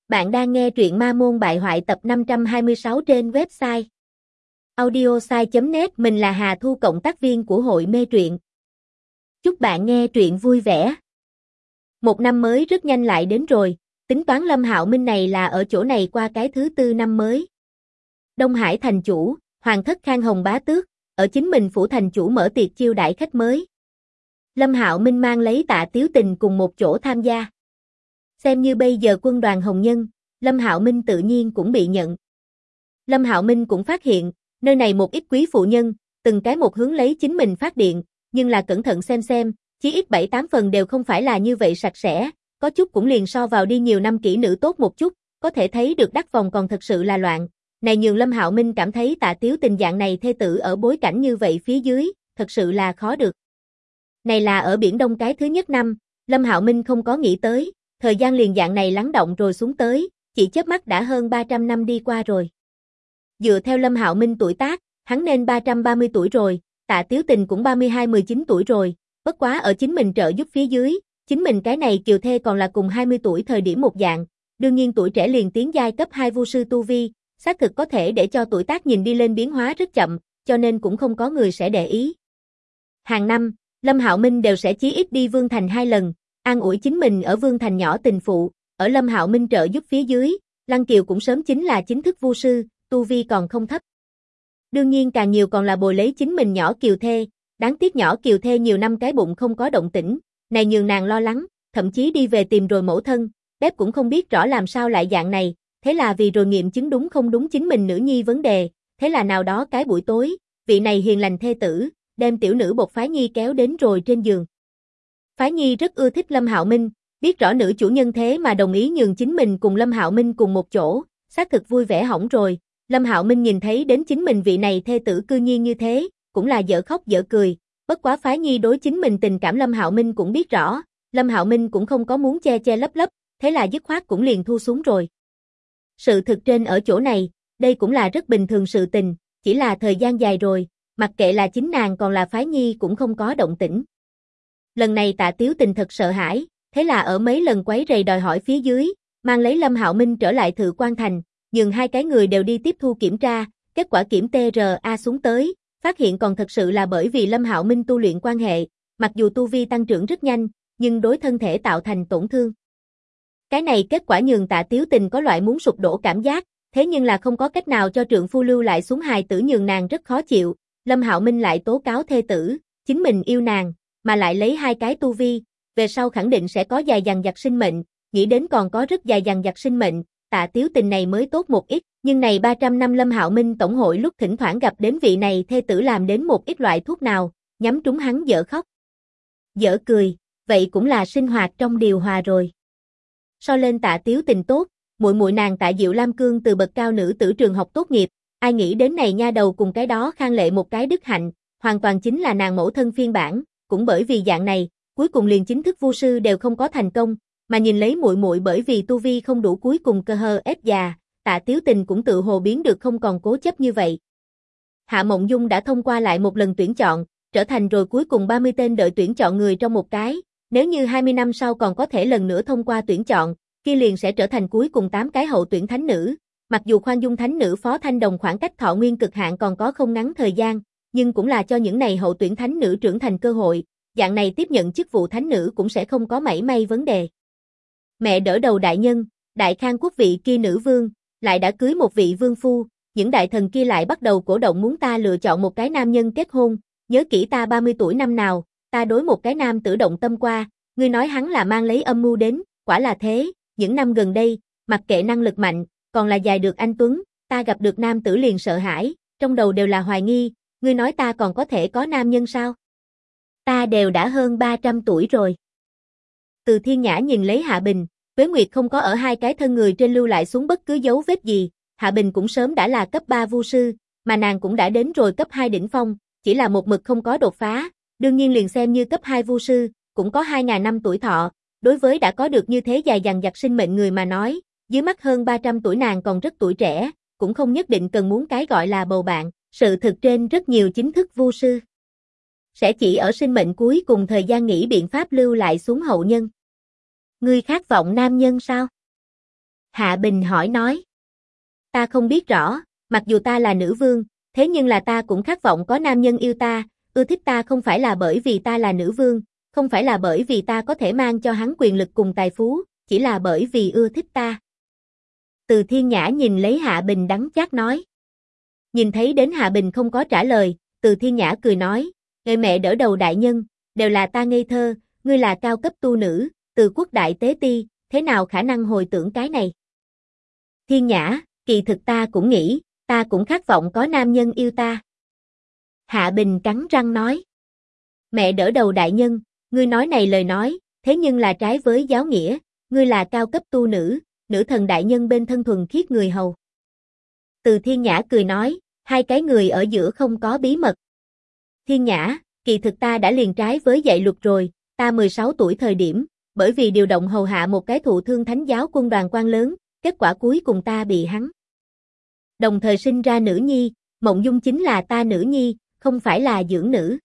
Bạn đang nghe truyện Ma Môn Bại Hoại tập 526 trên website audiosai.net. Mình là Hà Thu, cộng tác viên của hội mê truyện. Chúc bạn nghe truyện vui vẻ. Một năm mới rất nhanh lại đến rồi, tính toán Lâm Hạo Minh này là ở chỗ này qua cái thứ tư năm mới. Đông Hải thành chủ, Hoàng thất Khang Hồng bá tước, ở chính mình phủ thành chủ mở tiệc chiêu đãi khách mới. Lâm Hạo Minh mang lấy Tạ Tiếu Tình cùng một chỗ tham gia. Xem như bây giờ quân đoàn hồng nhân, Lâm Hạo Minh tự nhiên cũng bị nhận. Lâm Hạo Minh cũng phát hiện, nơi này một ít quý phụ nhân, từng cái một hướng lấy chính mình phát điện, nhưng là cẩn thận xem, chí ít 7-8 phần đều không phải là như vậy sạch sẽ, có chút cũng liền so vào đi nhiều năm kỹ nữ tốt một chút, có thể thấy được đắc vòng còn thật sự là loạn. Này nhường Lâm Hạo Minh cảm thấy Tạ Tiếu Tình dạng này thê tử ở bối cảnh như vậy phía dưới, thật sự là khó được. Này là ở Biển Đông cái thứ nhất năm, Lâm Hạo Minh không có nghĩ tới, thời gian liền dạng này lắng động rồi xuống tới, chỉ chớp mắt đã hơn 300 năm đi qua rồi. Dựa theo Lâm Hạo Minh tuổi tác, hắn nên 330 tuổi rồi, Tạ Tiếu Tình cũng 32-19 tuổi rồi, bất quá ở chính mình trợ giúp phía dưới, chính mình cái này kiều thê còn là cùng 20 tuổi thời điểm một dạng, đương nhiên tuổi trẻ liền tiến giai cấp 2 vu sư tu vi, xác thực có thể để cho tuổi tác nhìn đi lên biến hóa rất chậm, cho nên cũng không có người sẽ để ý. Hàng năm, Lâm Hạo Minh đều sẽ chí ít đi Vương Thành 2 lần, an ủi chính mình ở Vương Thành nhỏ tình phụ, ở Lâm Hạo Minh trợ giúp phía dưới, Lăng Kiều cũng sớm chính là chính thức vu sư, tu vi còn không thấp. Đương nhiên càng nhiều còn là bồi lấy chính mình nhỏ Kiều thê, đáng tiếc nhỏ Kiều thê nhiều năm cái bụng không có động tĩnh, này nhường nàng lo lắng, thậm chí đi về tìm rồi mẫu thân, bếp cũng không biết rõ làm sao lại dạng này, thế là vì rồi nghiệm chứng đúng không đúng chính mình nữ nhi vấn đề, thế là nào đó cái buổi tối, vị này hiền lành thê tử, đem tiểu nữ Bột Phái Nhi kéo đến rồi trên giường. Phái Nhi rất ưa thích Lâm Hạo Minh, biết rõ nữ chủ nhân thế mà đồng ý nhường chính mình cùng Lâm Hạo Minh cùng một chỗ, xác thực vui vẻ hỏng rồi. Lâm Hạo Minh nhìn thấy đến chính mình vị này thê tử cư nhiên như thế, cũng là dở khóc dở cười, bất quá Phái Nhi đối chính mình tình cảm Lâm Hạo Minh cũng biết rõ, Lâm Hạo Minh cũng không có muốn che lấp, thế là dứt khoát cũng liền thu xuống rồi. Sự thực trên ở chỗ này, đây cũng là rất bình thường sự tình, chỉ là thời gian dài rồi, mặc kệ là chính nàng còn là Phái Nhi cũng không có động tĩnh. Lần này Tạ Tiếu Tình thật sợ hãi, thế là ở mấy lần quấy rầy đòi hỏi phía dưới, mang lấy Lâm Hạo Minh trở lại Thự Quan Thành, nhường hai cái người đều đi tiếp thu kiểm tra, kết quả kiểm TRA xuống tới, phát hiện còn thật sự là bởi vì Lâm Hạo Minh tu luyện quan hệ, mặc dù tu vi tăng trưởng rất nhanh, nhưng đối thân thể tạo thành tổn thương. Cái này kết quả nhường Tạ Tiếu Tình có loại muốn sụp đổ cảm giác, thế nhưng là không có cách nào cho trượng phu lưu lại xuống hài tử nhường nàng rất khó chịu, Lâm Hạo Minh lại tố cáo thê tử, chính mình yêu nàng, mà lại lấy hai cái tu vi, về sau khẳng định sẽ có dài dằng dặc sinh mệnh, nghĩ đến còn có rất dài dằng dặc sinh mệnh, Tạ Tiếu Tình này mới tốt một ít, nhưng này 300 năm Lâm Hạo Minh tổng hội lúc thỉnh thoảng gặp đến vị này thê tử làm đến một ít loại thuốc nào, nhắm trúng hắn dở khóc, dở cười, vậy cũng là sinh hoạt trong điều hòa rồi. So lên Tạ Tiếu Tình tốt, muội muội nàng Tạ Diệu Lam Cương từ bậc cao nữ tử trường học tốt nghiệp, ai nghĩ đến này nha đầu cùng cái đó Khang Lệ một cái đức hạnh, hoàn toàn chính là nàng mẫu thân phiên bản, cũng bởi vì dạng này, cuối cùng liền chính thức vu sư đều không có thành công, mà nhìn lấy muội muội bởi vì tu vi không đủ cuối cùng cơ hơ ép già, Tạ Tiếu Tình cũng tự hồ biến được không còn cố chấp như vậy. Hạ Mộng Dung đã thông qua lại một lần tuyển chọn, trở thành rồi cuối cùng 30 tên đợi tuyển chọn người trong một cái, nếu như 20 năm sau còn có thể lần nữa thông qua tuyển chọn, kia liền sẽ trở thành cuối cùng 8 cái hậu tuyển thánh nữ. Mặc dù khoan dung thánh nữ Phó Thanh Đồng khoảng cách thọ nguyên cực hạn còn có không ngắn thời gian, nhưng cũng là cho những này hậu tuyển thánh nữ trưởng thành cơ hội, dạng này tiếp nhận chức vụ thánh nữ cũng sẽ không có mảy may vấn đề. Mẹ đỡ đầu đại nhân, Đại Khang quốc vị kia nữ vương, lại đã cưới một vị vương phu, những đại thần kia lại bắt đầu cổ động muốn ta lựa chọn một cái nam nhân kết hôn, nhớ kỹ ta 30 tuổi năm nào, ta đối một cái nam tử động tâm qua, ngươi nói hắn là mang lấy âm mưu đến, quả là thế, những năm gần đây, mặc kệ năng lực mạnh, còn là dài được anh Tuấn, ta gặp được nam tử liền sợ hãi, trong đầu đều là hoài nghi, ngươi nói ta còn có thể có nam nhân sao? Ta đều đã hơn 300 tuổi rồi. Từ Thiên Nhã nhìn lấy Hạ Bình, Tuế Nguyệt không có ở hai cái thân người trên lưu lại xuống bất cứ dấu vết gì, Hạ Bình cũng sớm đã là cấp 3 vu sư, mà nàng cũng đã đến rồi cấp 2 đỉnh phong, chỉ là một mực không có đột phá, đương nhiên liền xem như cấp 2 vu sư, cũng có 2.000 năm tuổi thọ, đối với đã có được như thế dài dằng dặc sinh mệnh người mà nói, dưới mắt hơn 300 tuổi nàng còn rất tuổi trẻ, cũng không nhất định cần muốn cái gọi là bầu bạn, sự thực trên rất nhiều chính thức vu sư sẽ chỉ ở sinh mệnh cuối cùng thời gian nghỉ biện pháp lưu lại xuống hậu nhân. Ngươi khát vọng nam nhân sao? Hạ Bình hỏi nói. Ta không biết rõ, mặc dù ta là nữ vương, thế nhưng là ta cũng khát vọng có nam nhân yêu ta, ưa thích ta không phải là bởi vì ta là nữ vương, không phải là bởi vì ta có thể mang cho hắn quyền lực cùng tài phú, chỉ là bởi vì ưa thích ta. Từ Thiên Nhã nhìn lấy Hạ Bình đắng chát nói. Nhìn thấy đến Hạ Bình không có trả lời, Từ Thiên Nhã cười nói, người mẹ đỡ đầu đại nhân, đều là ta ngây thơ, ngươi là cao cấp tu nữ, Từ quốc đại tế ti, thế nào khả năng hồi tưởng cái này? Thiên Nhã, kỳ thực ta cũng nghĩ, ta cũng khát vọng có nam nhân yêu ta. Hạ Bình cắn răng nói. Mẹ đỡ đầu đại nhân, ngươi nói này lời nói, thế nhưng là trái với giáo nghĩa, ngươi là cao cấp tu nữ, nữ thần đại nhân bên thân thuần khiết người hầu. Từ Thiên Nhã cười nói, hai cái người ở giữa không có bí mật. Thiên Nhã, kỳ thực ta đã liền trái với dạy luật rồi, ta 16 tuổi thời điểm, bởi vì điều động hầu hạ một cái thụ thương thánh giáo quân đoàn quan lớn, kết quả cuối cùng ta bị hắn đồng thời sinh ra nữ nhi, Mộng Dung chính là ta nữ nhi, không phải là dưỡng nữ.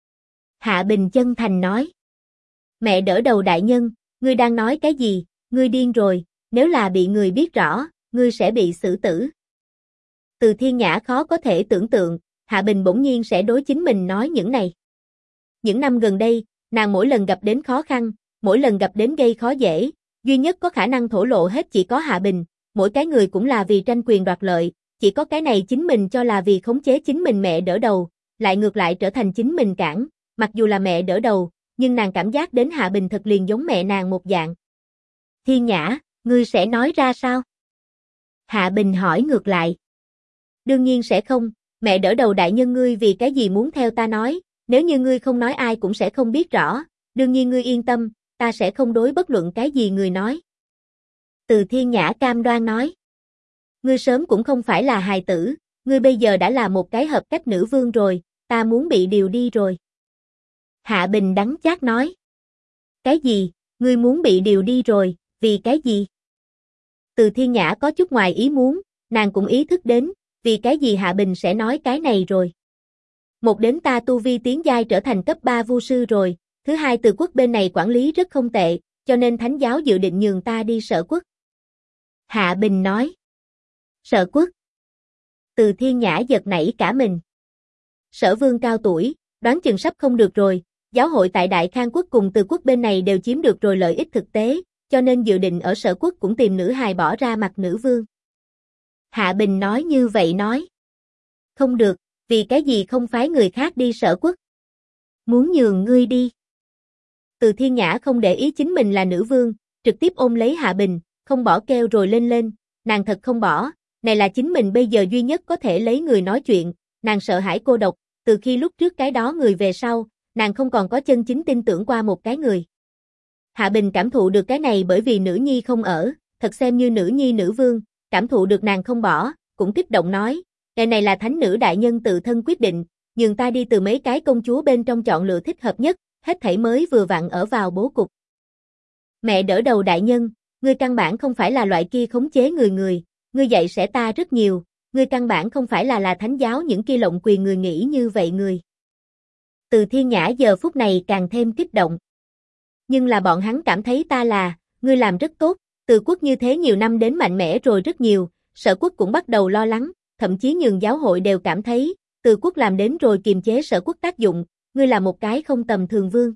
Hạ Bình chân thành nói. Mẹ đỡ đầu đại nhân, ngươi đang nói cái gì, ngươi điên rồi, nếu là bị người biết rõ, ngươi sẽ bị xử tử. Từ Thiên Nhã khó có thể tưởng tượng, Hạ Bình bỗng nhiên sẽ đối chính mình nói những này. Những năm gần đây, nàng mỗi lần gặp đến khó khăn, mỗi lần gặp đến gây khó dễ, duy nhất có khả năng thổ lộ hết chỉ có Hạ Bình, mỗi cái người cũng là vì tranh quyền đoạt lợi, chỉ có cái này chính mình cho là vì khống chế chính mình mẹ đỡ đầu, lại ngược lại trở thành chính mình cản, mặc dù là mẹ đỡ đầu, nhưng nàng cảm giác đến Hạ Bình thật liền giống mẹ nàng một dạng. Thiên Nhã, ngươi sẽ nói ra sao? Hạ Bình hỏi ngược lại. Đương nhiên sẽ không, mẹ đỡ đầu đại nhân ngươi vì cái gì muốn theo ta nói, nếu như ngươi không nói ai cũng sẽ không biết rõ, đương nhiên ngươi yên tâm, ta sẽ không đối bất luận cái gì người nói. Từ Thiên Nhã cam đoan nói. Ngươi sớm cũng không phải là hài tử, ngươi bây giờ đã là một cái hợp cách nữ vương rồi, ta muốn bị điều đi rồi. Hạ Bình đắng chát nói. Cái gì, ngươi muốn bị điều đi rồi, vì cái gì? Từ Thiên Nhã có chút ngoài ý muốn, nàng cũng ý thức đến, vì cái gì Hạ Bình sẽ nói cái này rồi. Một đến ta tu vi tiến giai trở thành cấp 3 vu sư rồi, thứ hai Từ quốc bên này quản lý rất không tệ, cho nên thánh giáo dự định nhường ta đi Sở quốc. Hạ Bình nói. Sở quốc. Từ Thiên Nhã giật nảy cả mình. Sở vương cao tuổi, đoán chừng sắp không được rồi, giáo hội tại Đại Khang quốc cùng Từ quốc bên này đều chiếm được rồi lợi ích thực tế, cho nên dự định ở Sở quốc cũng tìm nữ hài bỏ ra mặt nữ vương. Hạ Bình nói như vậy nói. Không được, vì cái gì không phái người khác đi Sở quốc? Muốn nhường ngươi đi. Từ Thiên Nhã không để ý chính mình là nữ vương, trực tiếp ôm lấy Hạ Bình, không bỏ kêu rồi lên, nàng thật không bỏ, này là chính mình bây giờ duy nhất có thể lấy người nói chuyện, nàng sợ hãi cô độc, từ khi lúc trước cái đó người về sau, nàng không còn có chân chính tin tưởng qua một cái người. Hạ Bình cảm thụ được cái này bởi vì nữ nhi không ở, thật xem như nữ nhi nữ vương, cảm thụ được nàng không bỏ, cũng kích động nói, cái này là thánh nữ đại nhân tự thân quyết định, nhường ta đi từ mấy cái công chúa bên trong chọn lựa thích hợp nhất, hết thảy mới vừa vặn ở vào bố cục. Mẹ đỡ đầu đại nhân, ngươi căn bản không phải là loại kia khống chế người, ngươi dạy sẽ ta rất nhiều, ngươi căn bản không phải là thánh giáo những kia lộng quyền người nghĩ như vậy người. Từ Thiên Nhã giờ phút này càng thêm kích động. Nhưng là bọn hắn cảm thấy ta là, ngươi làm rất tốt, Từ quốc như thế nhiều năm đến mạnh mẽ rồi rất nhiều, Sở quốc cũng bắt đầu lo lắng, thậm chí nhường giáo hội đều cảm thấy, Từ quốc làm đến rồi kiềm chế Sở quốc tác dụng, ngươi là một cái không tầm thường vương.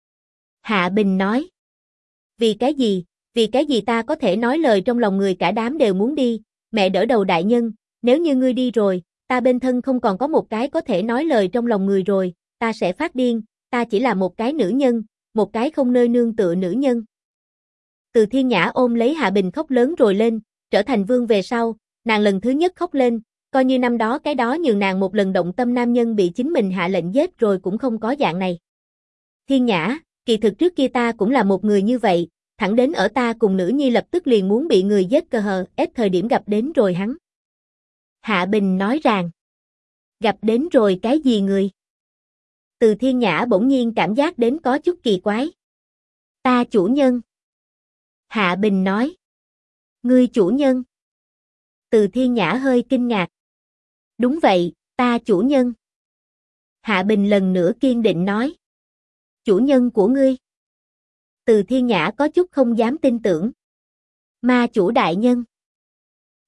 Hạ Bình nói. Vì cái gì ta có thể nói lời trong lòng người cả đám đều muốn đi, mẹ đỡ đầu đại nhân, nếu như ngươi đi rồi, ta bên thân không còn có một cái có thể nói lời trong lòng người rồi, ta sẽ phát điên, ta chỉ là một cái nữ nhân, một cái không nơi nương tựa nữ nhân. Từ Thiên Nhã ôm lấy Hạ Bình khóc lớn rồi lên, trở thành vương về sau, nàng lần thứ nhất khóc lên, coi như năm đó cái đó nhường nàng một lần động tâm nam nhân bị chính mình hạ lệnh giết rồi cũng không có dạng này. Thiên Nhã, kỳ thực trước kia ta cũng là một người như vậy, thẳng đến ở ta cùng nữ nhi lập tức liền muốn bị người giết cơ hờ, ép thời điểm gặp đến rồi hắn. Hạ Bình nói rằng, gặp đến rồi cái gì người? Từ Thiên Nhã bỗng nhiên cảm giác đến có chút kỳ quái. Ta chủ nhân. Hạ Bình nói. Ngươi chủ nhân. Từ Thiên Nhã hơi kinh ngạc. Đúng vậy, ta chủ nhân. Hạ Bình lần nữa kiên định nói. Chủ nhân của ngươi. Từ Thiên Nhã có chút không dám tin tưởng. Ma chủ đại nhân.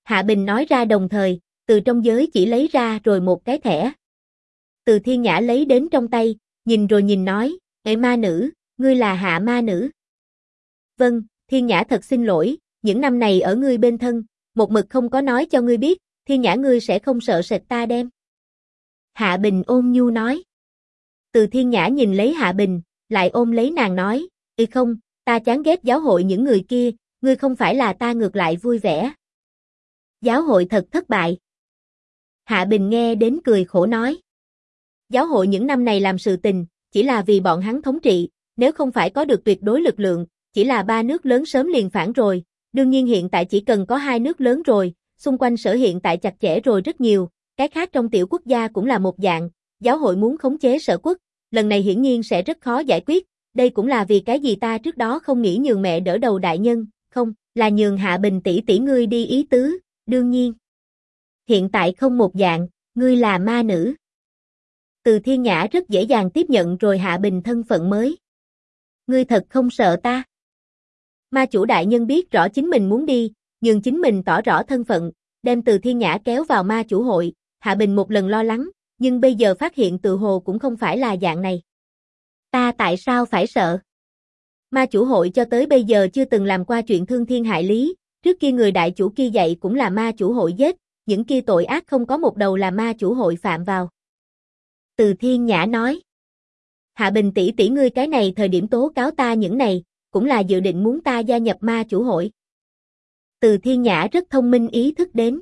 Hạ Bình nói ra đồng thời, từ trong giới chỉ lấy ra rồi một cái thẻ. Từ Thiên Nhã lấy đến trong tay, nhìn rồi nhìn nói, "Ê ma nữ, ngươi là Hạ ma nữ?" "Vâng, Thiên Nhã thật xin lỗi, những năm này ở ngươi bên thân, một mực không có nói cho ngươi biết, Thiên Nhã ngươi sẽ không sợ sệt ta đem." Hạ Bình ôn nhu nói. Từ Thiên Nhã nhìn lấy Hạ Bình, lại ôm lấy nàng nói, không, ta chán ghét giáo hội những người kia, ngươi không phải là ta ngược lại vui vẻ." "Giáo hội thật thất bại." Hạ Bình nghe đến cười khổ nói. "Giáo hội những năm này làm sự tình, chỉ là vì bọn hắn thống trị, nếu không phải có được tuyệt đối lực lượng, chỉ là 3 nước lớn sớm liền phản rồi, đương nhiên hiện tại chỉ cần có 2 nước lớn rồi, xung quanh sở hiện tại chặt chẽ rồi rất nhiều, cái khác trong tiểu quốc gia cũng là một dạng, giáo hội muốn khống chế sở quốc, lần này hiển nhiên sẽ rất khó giải quyết, đây cũng là vì cái gì ta trước đó không nghĩ nhường mẹ đỡ đầu đại nhân, không, là nhường Hạ Bình tỷ tỷ ngươi đi ý tứ, đương nhiên. Hiện tại không một dạng, ngươi là ma nữ." Từ Thiên Nhã rất dễ dàng tiếp nhận rồi Hạ Bình thân phận mới. "Ngươi thật không sợ ta?" Ma chủ đại nhân biết rõ chính mình muốn đi, nhường chính mình tỏ rõ thân phận, đem Từ Thiên Nhã kéo vào ma chủ hội, Hạ Bình một lần lo lắng, nhưng bây giờ phát hiện tự hồ cũng không phải là dạng này. "Ta tại sao phải sợ?" Ma chủ hội cho tới bây giờ chưa từng làm qua chuyện thương thiên hại lý, trước kia người đại chủ kia dạy cũng là ma chủ hội giết, những kia tội ác không có một đầu là ma chủ hội phạm vào. Từ Thiên Nhã nói. "Hạ Bình tỷ tỷ ngươi cái này thời điểm tố cáo ta những này, cũng là dự định muốn ta gia nhập ma chủ hội." Từ Thiên Nhã rất thông minh ý thức đến.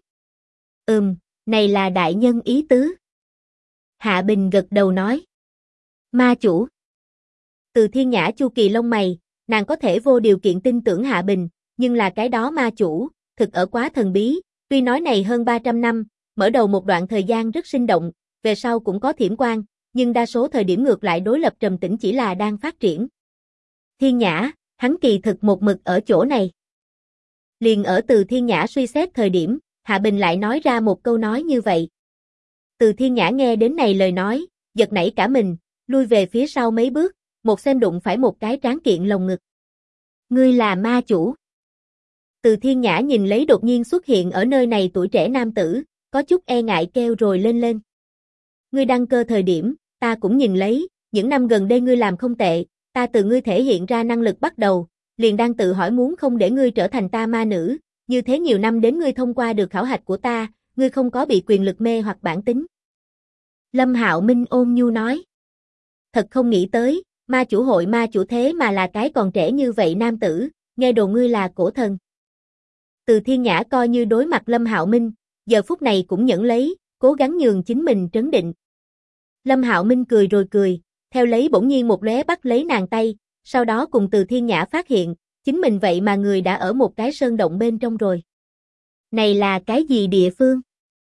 Này là đại nhân ý tứ." Hạ Bình gật đầu nói. "Ma chủ." Từ Thiên Nhã chu kỳ lông mày, nàng có thể vô điều kiện tin tưởng Hạ Bình, nhưng là cái đó ma chủ, thực ở quá thần bí, tuy nói này hơn 300 năm, mở đầu một đoạn thời gian rất sinh động, về sau cũng có thiểm quan, nhưng đa số thời điểm ngược lại đối lập trầm tĩnh chỉ là đang phát triển. Thiên Nhã, hắn kỳ thực một mực ở chỗ này. Liền ở Từ Thiên Nhã suy xét thời điểm, Hạ Bình lại nói ra một câu nói như vậy. Từ Thiên Nhã nghe đến này lời nói, giật nảy cả mình, lui về phía sau mấy bước, một xem đụng phải một cái tráng kiện lồng ngực. "Ngươi là ma chủ." Từ Thiên Nhã nhìn lấy đột nhiên xuất hiện ở nơi này tuổi trẻ nam tử, có chút e ngại kêu rồi lên. "Ngươi đăng cơ thời điểm, ta cũng nhìn lấy, những năm gần đây ngươi làm không tệ, ta từ ngươi thể hiện ra năng lực bắt đầu, liền đang tự hỏi muốn không để ngươi trở thành ta ma nữ, như thế nhiều năm đến ngươi thông qua được khảo hạch của ta, ngươi không có bị quyền lực mê hoặc bản tính." Lâm Hạo Minh ôn nhu nói. "Thật không nghĩ tới, ma chủ hội ma chủ thế mà là cái còn trẻ như vậy nam tử, nghe đồn ngươi là cổ thần." Từ Thiên Nhã coi như đối mặt Lâm Hạo Minh, giờ phút này cũng nhẫn lấy, cố gắng nhường chính mình trấn định. Lâm Hạo Minh cười rồi cười, theo lấy bỗng nhiên một lóe bắt lấy nàng tay, sau đó cùng Từ Thiên Nhã phát hiện, chính mình vậy mà người đã ở một cái sơn động bên trong rồi. "Này là cái gì địa phương?"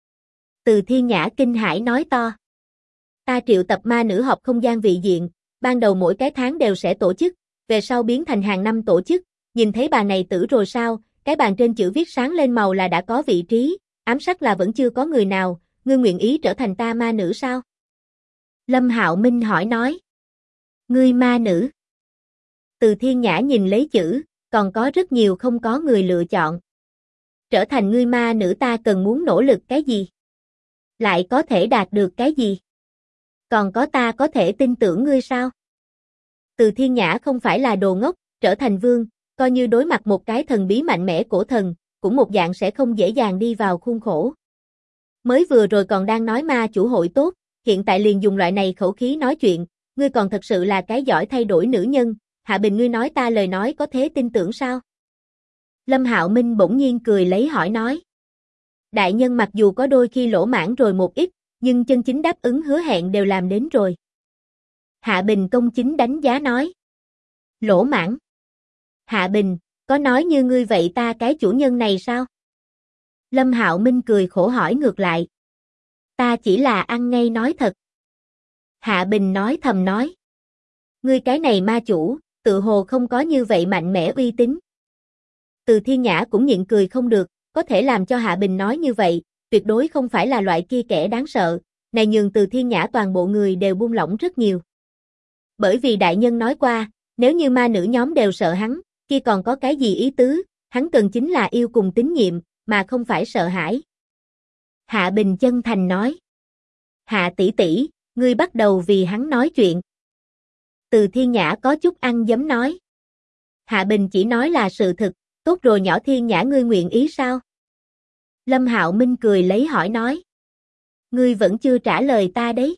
Từ Thiên Nhã kinh hãi nói to. "Ta triệu tập ma nữ họp không gian vị diện, ban đầu mỗi cái tháng đều sẽ tổ chức, về sau biến thành hàng năm tổ chức, nhìn thấy bàn này tử rồi sao, cái bàn trên chữ viết sáng lên màu là đã có vị trí, ám sắc là vẫn chưa có người nào, ngươi nguyện ý trở thành ta ma nữ sao?" Lâm Hạo Minh hỏi nói. "Ngươi ma nữ?" Từ Thiên Nhã nhìn lấy chữ, còn có rất nhiều không có người lựa chọn. "Trở thành ngươi ma nữ ta cần muốn nỗ lực cái gì? Lại có thể đạt được cái gì? Còn có ta có thể tin tưởng ngươi sao?" Từ Thiên Nhã không phải là đồ ngốc, trở thành vương, coi như đối mặt một cái thần bí mạnh mẽ cổ thần, cũng một dạng sẽ không dễ dàng đi vào khuôn khổ. Mới vừa rồi còn đang nói ma chủ hội tốt, hiện tại liền dùng loại này khẩu khí nói chuyện, ngươi còn thật sự là cái giỏi thay đổi nữ nhân, Hạ Bình ngươi nói ta lời nói có thế tin tưởng sao? Lâm Hạo Minh bỗng nhiên cười lấy hỏi nói. Đại nhân mặc dù có đôi khi lỗ mãn rồi một ít, nhưng chân chính đáp ứng hứa hẹn đều làm đến rồi. Hạ Bình công chính đánh giá nói. Lỗ mãn? Hạ Bình, có nói như ngươi vậy ta cái chủ nhân này sao? Lâm Hạo Minh cười khổ hỏi ngược lại. Ta chỉ là ăn ngay nói thật. Hạ Bình nói thầm nói. Ngươi cái này ma chủ, tự hồ không có như vậy mạnh mẽ uy tín. Từ Thiên Nhã cũng nhịn cười không được, có thể làm cho Hạ Bình nói như vậy, tuyệt đối không phải là loại kia kẻ đáng sợ, này nhường Từ Thiên Nhã toàn bộ người đều buông lỏng rất nhiều. Bởi vì đại nhân nói qua, nếu như ma nữ nhóm đều sợ hắn, kia còn có cái gì ý tứ, hắn cần chính là yêu cùng tín nhiệm, mà không phải sợ hãi. Hạ Bình chân thành nói. Hạ tỷ tỷ, ngươi bắt đầu vì hắn nói chuyện. Từ Thiên Nhã có chút ăn dấm nói. Hạ Bình chỉ nói là sự thực, tốt rồi nhỏ Thiên Nhã ngươi nguyện ý sao? Lâm Hạo Minh cười lấy hỏi nói. Ngươi vẫn chưa trả lời ta đấy.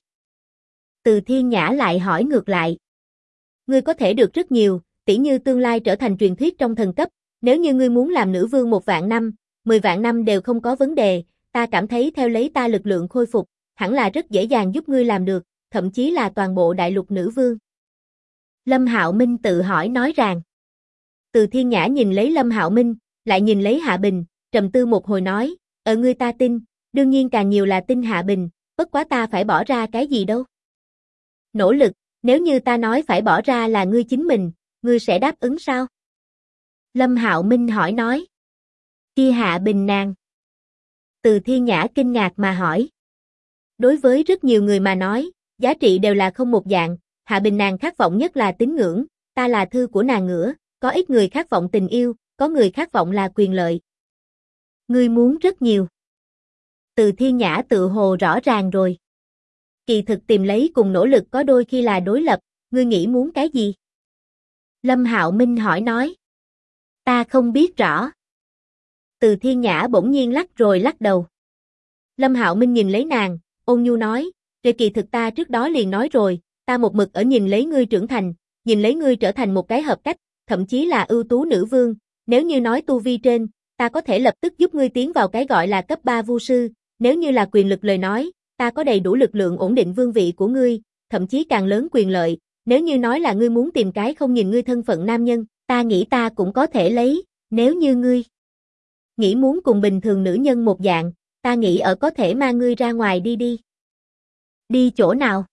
Từ Thiên Nhã lại hỏi ngược lại. Ngươi có thể được rất nhiều, tỉ như tương lai trở thành truyền thuyết trong thần cấp, nếu như ngươi muốn làm nữ vương 1.000 năm, 10.000 năm đều không có vấn đề, ta cảm thấy theo lấy ta lực lượng khôi phục, hẳn là rất dễ dàng giúp ngươi làm được, thậm chí là toàn bộ đại lục nữ vương. Lâm Hạo Minh tự hỏi nói rằng. Từ Thiên Nhã nhìn lấy Lâm Hạo Minh, lại nhìn lấy Hạ Bình, trầm tư một hồi nói, ở ngươi ta tin, đương nhiên càng nhiều là tin Hạ Bình, bất quá ta phải bỏ ra cái gì đâu. Nỗ lực, nếu như ta nói phải bỏ ra là ngươi chính mình, ngươi sẽ đáp ứng sao? Lâm Hạo Minh hỏi nói. Kia Hạ Bình nàng. Từ Thiên Nhã kinh ngạc mà hỏi. Đối với rất nhiều người mà nói, giá trị đều là không một dạng, Hạ Bình nàng khát vọng nhất là tín ngưỡng, ta là thư của nàng ngửa, có ít người khát vọng tình yêu, có người khát vọng là quyền lợi. Ngươi muốn rất nhiều. Từ Thiên Nhã tự hồ rõ ràng rồi. Kỳ thực tìm lấy cùng nỗ lực có đôi khi là đối lập, ngươi nghĩ muốn cái gì? Lâm Hạo Minh hỏi nói. Ta không biết rõ. Từ Thiên Nhã bỗng nhiên lắc rồi lắc đầu. Lâm Hạo Minh nhìn lấy nàng, ôn nhu nói, về kỳ thực ta trước đó liền nói rồi, ta một mực ở nhìn lấy ngươi trưởng thành, nhìn lấy ngươi trở thành một cái hợp cách, thậm chí là ưu tú nữ vương, nếu như nói tu vi trên, ta có thể lập tức giúp ngươi tiến vào cái gọi là cấp 3 vu sư, nếu như là quyền lực lời nói, ta có đầy đủ lực lượng ổn định vương vị của ngươi, thậm chí càng lớn quyền lợi, nếu như nói là ngươi muốn tìm cái không nhìn ngươi thân phận nam nhân, ta nghĩ ta cũng có thể lấy, nếu như ngươi nghĩ muốn cùng bình thường nữ nhân một dạng, ta nghĩ ở có thể mang ngươi ra ngoài đi đi. Đi chỗ nào?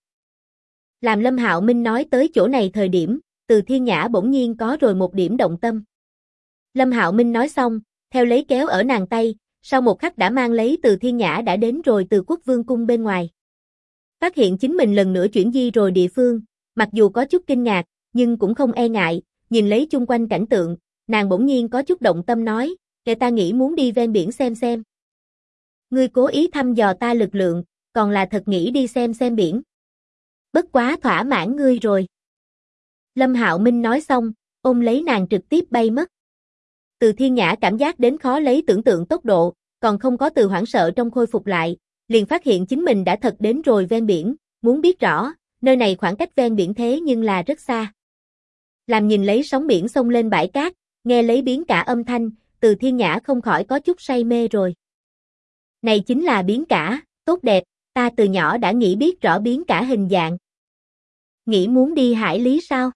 Làm Lâm Hạo Minh nói tới chỗ này thời điểm, Từ Thiên Nhã bỗng nhiên có rồi một điểm động tâm. Lâm Hạo Minh nói xong, theo lấy kéo ở nàng tay, sau một khắc đã mang lấy Từ Thiên Nhã đã đến rồi Từ Quốc Vương cung bên ngoài. Phát hiện chính mình lần nữa chuyển di rồi địa phương, mặc dù có chút kinh ngạc, nhưng cũng không e ngại, nhìn lấy chung quanh cảnh tượng, nàng bỗng nhiên có chút động tâm nói, để ta nghĩ muốn đi ven biển xem. Ngươi cố ý thăm dò ta lực lượng, còn là thật nghĩ đi xem biển. Bất quá thỏa mãn ngươi rồi. Lâm Hạo Minh nói xong, ôm lấy nàng trực tiếp bay mất. Từ Thiên Nhã cảm giác đến khó lấy tưởng tượng tốc độ, còn không có từ hoảng sợ trong khôi phục lại, liền phát hiện chính mình đã thật đến rồi ven biển, muốn biết rõ, nơi này khoảng cách ven biển thế nhưng là rất xa. Làm nhìn lấy sóng biển xông lên bãi cát, nghe lấy biến cả âm thanh, Từ Thiên Nhã không khỏi có chút say mê rồi. Này chính là biến cả, tốt đẹp, ta từ nhỏ đã nghĩ biết rõ biến cả hình dạng. Nghĩ muốn đi hải lý sao?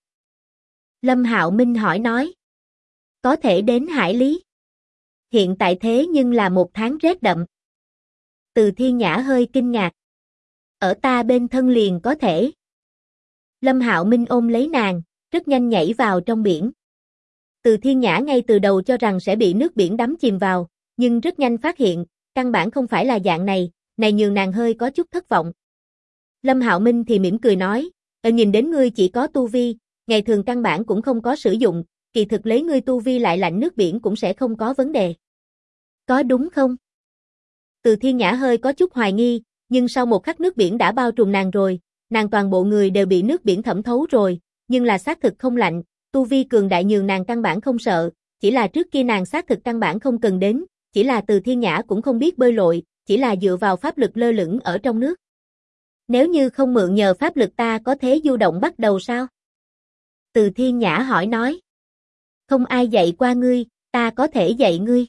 Lâm Hạo Minh hỏi nói. Có thể đến hải lý. Hiện tại thế nhưng là một tháng rét đậm. Từ Thiên Nhã hơi kinh ngạc. Ở ta bên thân liền có thể. Lâm Hạo Minh ôm lấy nàng, rất nhanh nhảy vào trong biển. Từ Thiên Nhã ngay từ đầu cho rằng sẽ bị nước biển đắm chìm vào, nhưng rất nhanh phát hiện, căn bản không phải là dạng này nhường nàng hơi có chút thất vọng. Lâm Hạo Minh thì mỉm cười nói, nhìn đến ngươi chỉ có tu vi, ngày thường căn bản cũng không có sử dụng, kỳ thực lấy ngươi tu vi lại lạnh nước biển cũng sẽ không có vấn đề. Có đúng không? Từ Thiên Nhã hơi có chút hoài nghi, nhưng sau một khắc nước biển đã bao trùm nàng rồi, nàng toàn bộ người đều bị nước biển thẩm thấu rồi, nhưng là xác thực không lạnh, tu vi cường đại nhường nàng căn bản không sợ, chỉ là trước kia nàng xác thực căn bản không cần đến, chỉ là Từ Thiên Nhã cũng không biết bơi lội, chỉ là dựa vào pháp lực lơ lửng ở trong nước. Nếu như không mượn nhờ pháp lực ta có thể du động bắt đầu sao? Từ Thiên Nhã hỏi nói. Không ai dạy qua ngươi, ta có thể dạy ngươi.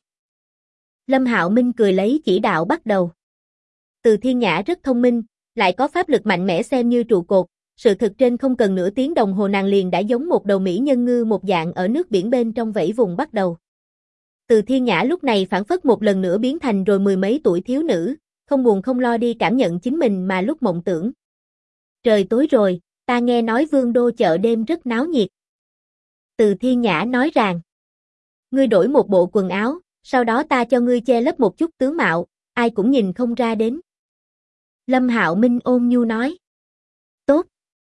Lâm Hạo Minh cười lấy chỉ đạo bắt đầu. Từ Thiên Nhã rất thông minh, lại có pháp lực mạnh mẽ xem như trụ cột, sự thực trên không cần nửa tiếng đồng hồ nàng liền đã giống một đầu mỹ nhân ngư một dạng ở nước biển bên trong vẫy vùng bắt đầu. Từ Thiên Nhã lúc này phản phất một lần nữa biến thành rồi mười mấy tuổi thiếu nữ, không buồn không lo đi cảm nhận chính mình mà lúc mộng tưởng. Trời tối rồi, ta nghe nói Vương đô chợ đêm rất náo nhiệt. Từ Thiên Nhã nói rằng, ngươi đổi một bộ quần áo, sau đó ta cho ngươi che lấp một chút tướng mạo, ai cũng nhìn không ra đến. Lâm Hạo Minh ôn nhu nói. Tốt.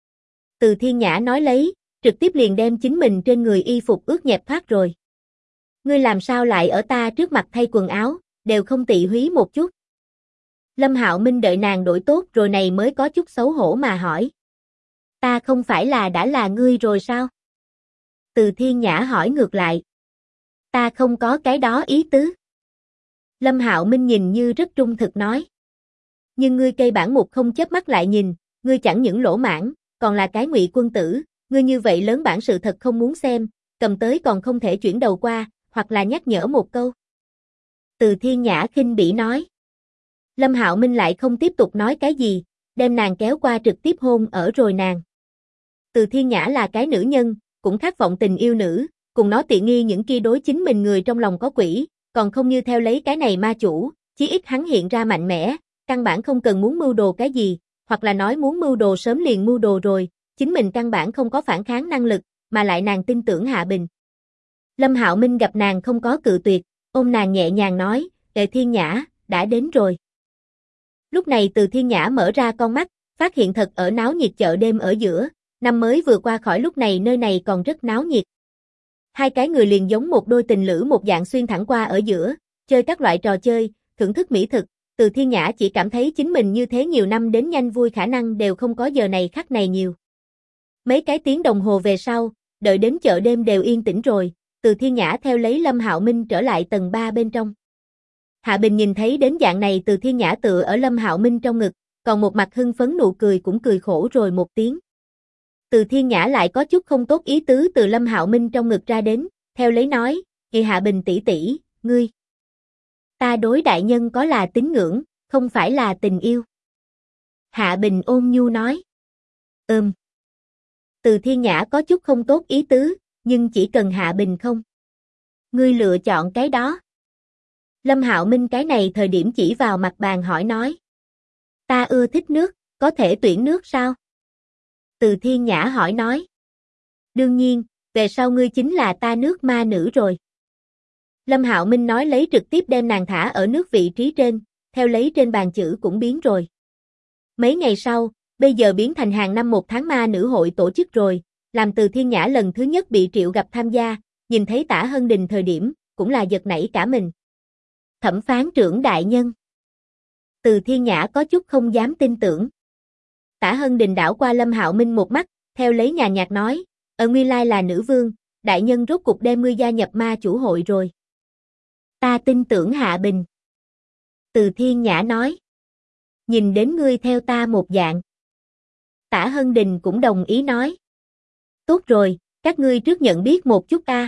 Từ Thiên Nhã nói lấy, trực tiếp liền đem chính mình trên người y phục ướt nhẹp thoát rồi. Ngươi làm sao lại ở ta trước mặt thay quần áo, đều không tị húy một chút. Lâm Hạo Minh đợi nàng đổi tốt rồi này mới có chút xấu hổ mà hỏi. Ta không phải là đã là ngươi rồi sao? Từ Thiên Nhã hỏi ngược lại. Ta không có cái đó ý tứ. Lâm Hạo Minh nhìn như rất trung thực nói. Nhưng ngươi cây bản mục không chớp mắt lại nhìn, ngươi chẳng những lỗ mãng, còn là cái ngụy quân tử, ngươi như vậy lớn bản sự thật không muốn xem, cầm tới còn không thể chuyển đầu qua, hoặc là nhắc nhở một câu. Từ Thiên Nhã khinh bỉ nói. Lâm Hạo Minh lại không tiếp tục nói cái gì, đem nàng kéo qua trực tiếp hôn ở rồi nàng. Từ Thiên Nhã là cái nữ nhân, cũng khát vọng tình yêu nữ, cùng nó tiện nghi những kia đối chính mình người trong lòng có quỷ, còn không như theo lấy cái này ma chủ, chí ít hắn hiện ra mạnh mẽ, căn bản không cần muốn mưu đồ cái gì, hoặc là nói muốn mưu đồ sớm liền mưu đồ rồi, chính mình căn bản không có phản kháng năng lực, mà lại nàng tin tưởng Hạ Bình. Lâm Hạo Minh gặp nàng không có cự tuyệt, ôm nàng nhẹ nhàng nói, Đệ Thiên Nhã, đã đến rồi. Lúc này Từ Thiên Nhã mở ra con mắt, phát hiện thật ở náo nhiệt chợ đêm ở giữa, năm mới vừa qua khỏi lúc này nơi này còn rất náo nhiệt. Hai cái người liền giống một đôi tình lữ một dạng xuyên thẳng qua ở giữa, chơi các loại trò chơi, thưởng thức mỹ thực, Từ Thiên Nhã chỉ cảm thấy chính mình như thế nhiều năm đến nhanh vui khả năng đều không có giờ này khắc này nhiều. Mấy cái tiếng đồng hồ về sau, đợi đến chợ đêm đều yên tĩnh rồi, Từ Thiên Nhã theo lấy Lâm Hạo Minh trở lại tầng 3 bên trong. Hạ Bình nhìn thấy đến dạng này Từ Thiên Nhã tựa ở Lâm Hạo Minh trong ngực, còn một mặt hưng phấn nụ cười cũng cười khổ rồi một tiếng. Từ Thiên Nhã lại có chút không tốt ý tứ từ Lâm Hạo Minh trong ngực ra đến, theo lấy nói, "Kỳ Hạ Bình tỷ tỷ, ngươi, ta đối đại nhân có là tín ngưỡng, không phải là tình yêu." Hạ Bình ôn nhu nói, Từ Thiên Nhã có chút không tốt ý tứ, nhưng chỉ cần Hạ Bình không. Ngươi lựa chọn cái đó. Lâm Hạo Minh cái này thời điểm chỉ vào mặt bàn hỏi nói. Ta ưa thích nước, có thể tuyển nước sao? Từ Thiên Nhã hỏi nói. Đương nhiên, về sau ngươi chính là ta nước ma nữ rồi. Lâm Hạo Minh nói lấy trực tiếp đem nàng thả ở nước vị trí trên, theo lấy trên bàn chữ cũng biến rồi. Mấy ngày sau, bây giờ biến thành hàng năm 1 tháng ma nữ hội tổ chức rồi, làm Từ Thiên Nhã lần thứ nhất bị triệu gặp tham gia, nhìn thấy Tả Hân Đình thời điểm, cũng là giật nảy cả mình. Thẩm phán trưởng đại nhân. Từ Thiên Nhã có chút không dám tin tưởng. Tả Hân Đình đảo qua Lâm Hạo Minh một mắt, theo lấy nhàn nhạt nói, nguyên lai là nữ vương, đại nhân rốt cục đem ngươi gia nhập ma chủ hội rồi. Ta tin tưởng Hạ Bình. Từ Thiên Nhã nói. Nhìn đến ngươi theo ta một dạng. Tả Hân Đình cũng đồng ý nói. Tốt rồi, các ngươi trước nhận biết một chút a.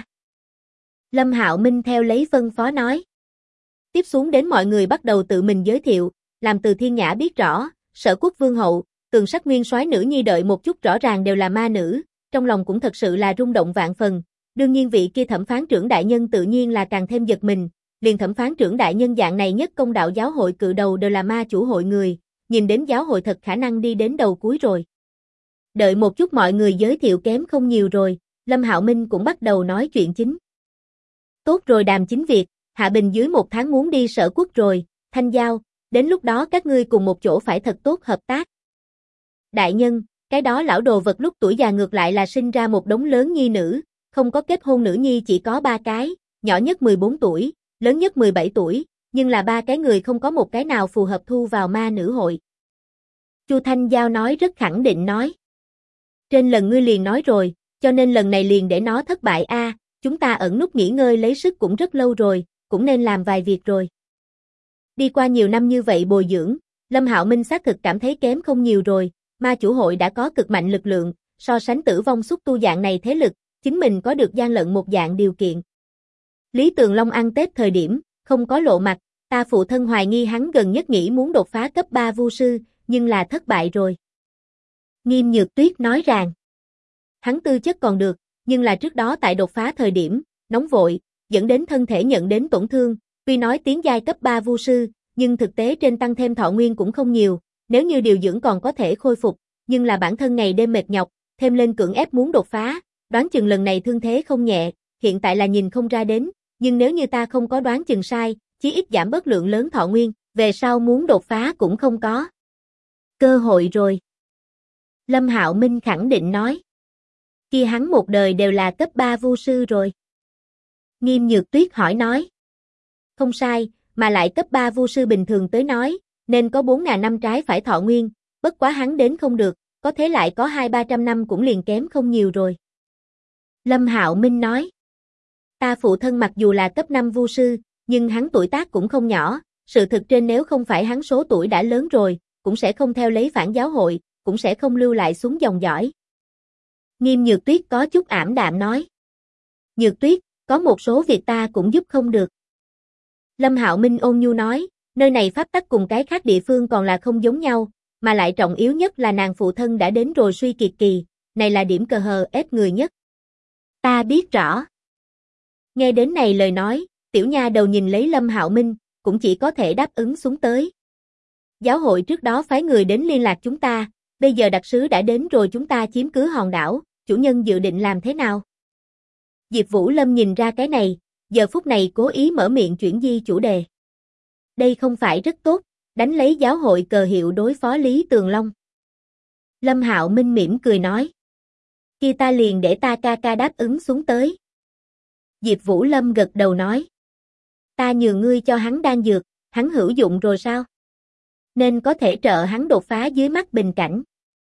Lâm Hạo Minh theo lấy phân phó nói. Tiếp xuống đến mọi người bắt đầu tự mình giới thiệu, làm Từ Thiên Nhã biết rõ, Sở Quốc Vương hậu, Tường Sắc Nguyên soái nữ nhi đợi một chút rõ ràng đều là ma nữ, trong lòng cũng thật sự là rung động vạn phần. Đương nhiên vị kia thẩm phán trưởng đại nhân tự nhiên là càng thêm giật mình, liền thẩm phán trưởng đại nhân dạng này nhất công đạo giáo hội cự đầu đều là ma chủ hội người, nhìn đến giáo hội thật khả năng đi đến đầu cuối rồi. Đợi một chút mọi người giới thiệu kém không nhiều rồi, Lâm Hạo Minh cũng bắt đầu nói chuyện chính. Tốt rồi đàm chính việc, Hạ Bình dưới 1 tháng muốn đi Sở Quốc rồi, Thanh Giao, đến lúc đó các ngươi cùng một chỗ phải thật tốt hợp tác. Đại nhân, cái đó lão đồ vật lúc tuổi già ngược lại là sinh ra một đống lớn nhi nữ, không có kết hôn nữ nhi chỉ có 3 cái, nhỏ nhất 14 tuổi, lớn nhất 17 tuổi, nhưng là 3 cái người không có một cái nào phù hợp thu vào ma nữ hội. Chu Thanh Giao nói rất khẳng định nói. Trên lần ngươi liền nói rồi, cho nên lần này liền để nó thất bại a, chúng ta ẩn nút nghỉ ngơi lấy sức cũng rất lâu rồi, cũng nên làm vài việc rồi. Đi qua nhiều năm như vậy bồi dưỡng, Lâm Hạo Minh xác thực cảm thấy kém không nhiều rồi, ma chủ hội đã có cực mạnh lực lượng, so sánh Tử Vong xúc tu dạng này thế lực, chính mình có được gian lận một dạng điều kiện. Lý Tường Long ăn Tết thời điểm, không có lộ mặt, ta phụ thân hoài nghi hắn gần nhất nghĩ muốn đột phá cấp 3 vu sư, nhưng là thất bại rồi. Nghiêm Nhược Tuyết nói rằng, hắn tư chất còn được, nhưng là trước đó tại đột phá thời điểm, nóng vội, dẫn đến thân thể nhận đến tổn thương, tuy nói tiến giai cấp 3 vu sư, nhưng thực tế trên tăng thêm thọ nguyên cũng không nhiều, nếu như điều dưỡng còn có thể khôi phục, nhưng là bản thân ngày đêm mệt nhọc, thêm lên cưỡng ép muốn đột phá, đoán chừng lần này thương thế không nhẹ, hiện tại là nhìn không ra đến, nhưng nếu như ta không có đoán chừng sai, chí ít giảm bớt lượng lớn thọ nguyên, về sau muốn đột phá cũng không có cơ hội rồi. Lâm Hạo Minh khẳng định nói. Kia hắn một đời đều là cấp 3 vu sư rồi. Nghiêm Nhược Tuyết hỏi nói. Không sai, mà lại cấp 3 vu sư bình thường tới nói, nên có 4.000 năm trái phải thọ nguyên, bất quá hắn đến không được, có thế lại có 200-300 năm cũng liền kém không nhiều rồi. Lâm Hạo Minh nói, ta phụ thân mặc dù là cấp 5 vu sư, nhưng hắn tuổi tác cũng không nhỏ, sự thực trên nếu không phải hắn số tuổi đã lớn rồi, cũng sẽ không theo lấy phản giáo hội, cũng sẽ không lưu lại xuống dòng dõi. Nghiêm Nhược Tuyết có chút ảm đạm nói, Nhược Tuyết, có một số việc ta cũng giúp không được. Lâm Hạo Minh ôn nhu nói, nơi này pháp tắc cùng cái khác địa phương còn là không giống nhau, mà lại trọng yếu nhất là nàng phụ thân đã đến rồi suy kiệt kỳ, này là điểm cờ hờ ép người nhất. Ta biết rõ. Nghe đến này lời nói, tiểu nha đầu nhìn lấy Lâm Hạo Minh, cũng chỉ có thể đáp ứng xuống tới. Giáo hội trước đó phái người đến liên lạc chúng ta, bây giờ đặc sứ đã đến rồi chúng ta chiếm cứ hòn đảo, chủ nhân dự định làm thế nào? Diệp Vũ Lâm nhìn ra cái này, giờ phút này cố ý mở miệng chuyển di chủ đề. Đây không phải rất tốt, đánh lấy giáo hội cờ hiệu đối phó Lý Tường Long. Lâm Hạo Minh mỉm cười nói. Kia ta liền để ta ca ca đáp ứng xuống tới. Diệp Vũ Lâm gật đầu nói. Ta nhường ngươi cho hắn đan dược, hắn hữu dụng rồi sao? Nên có thể trợ hắn đột phá dưới mắt bình cảnh.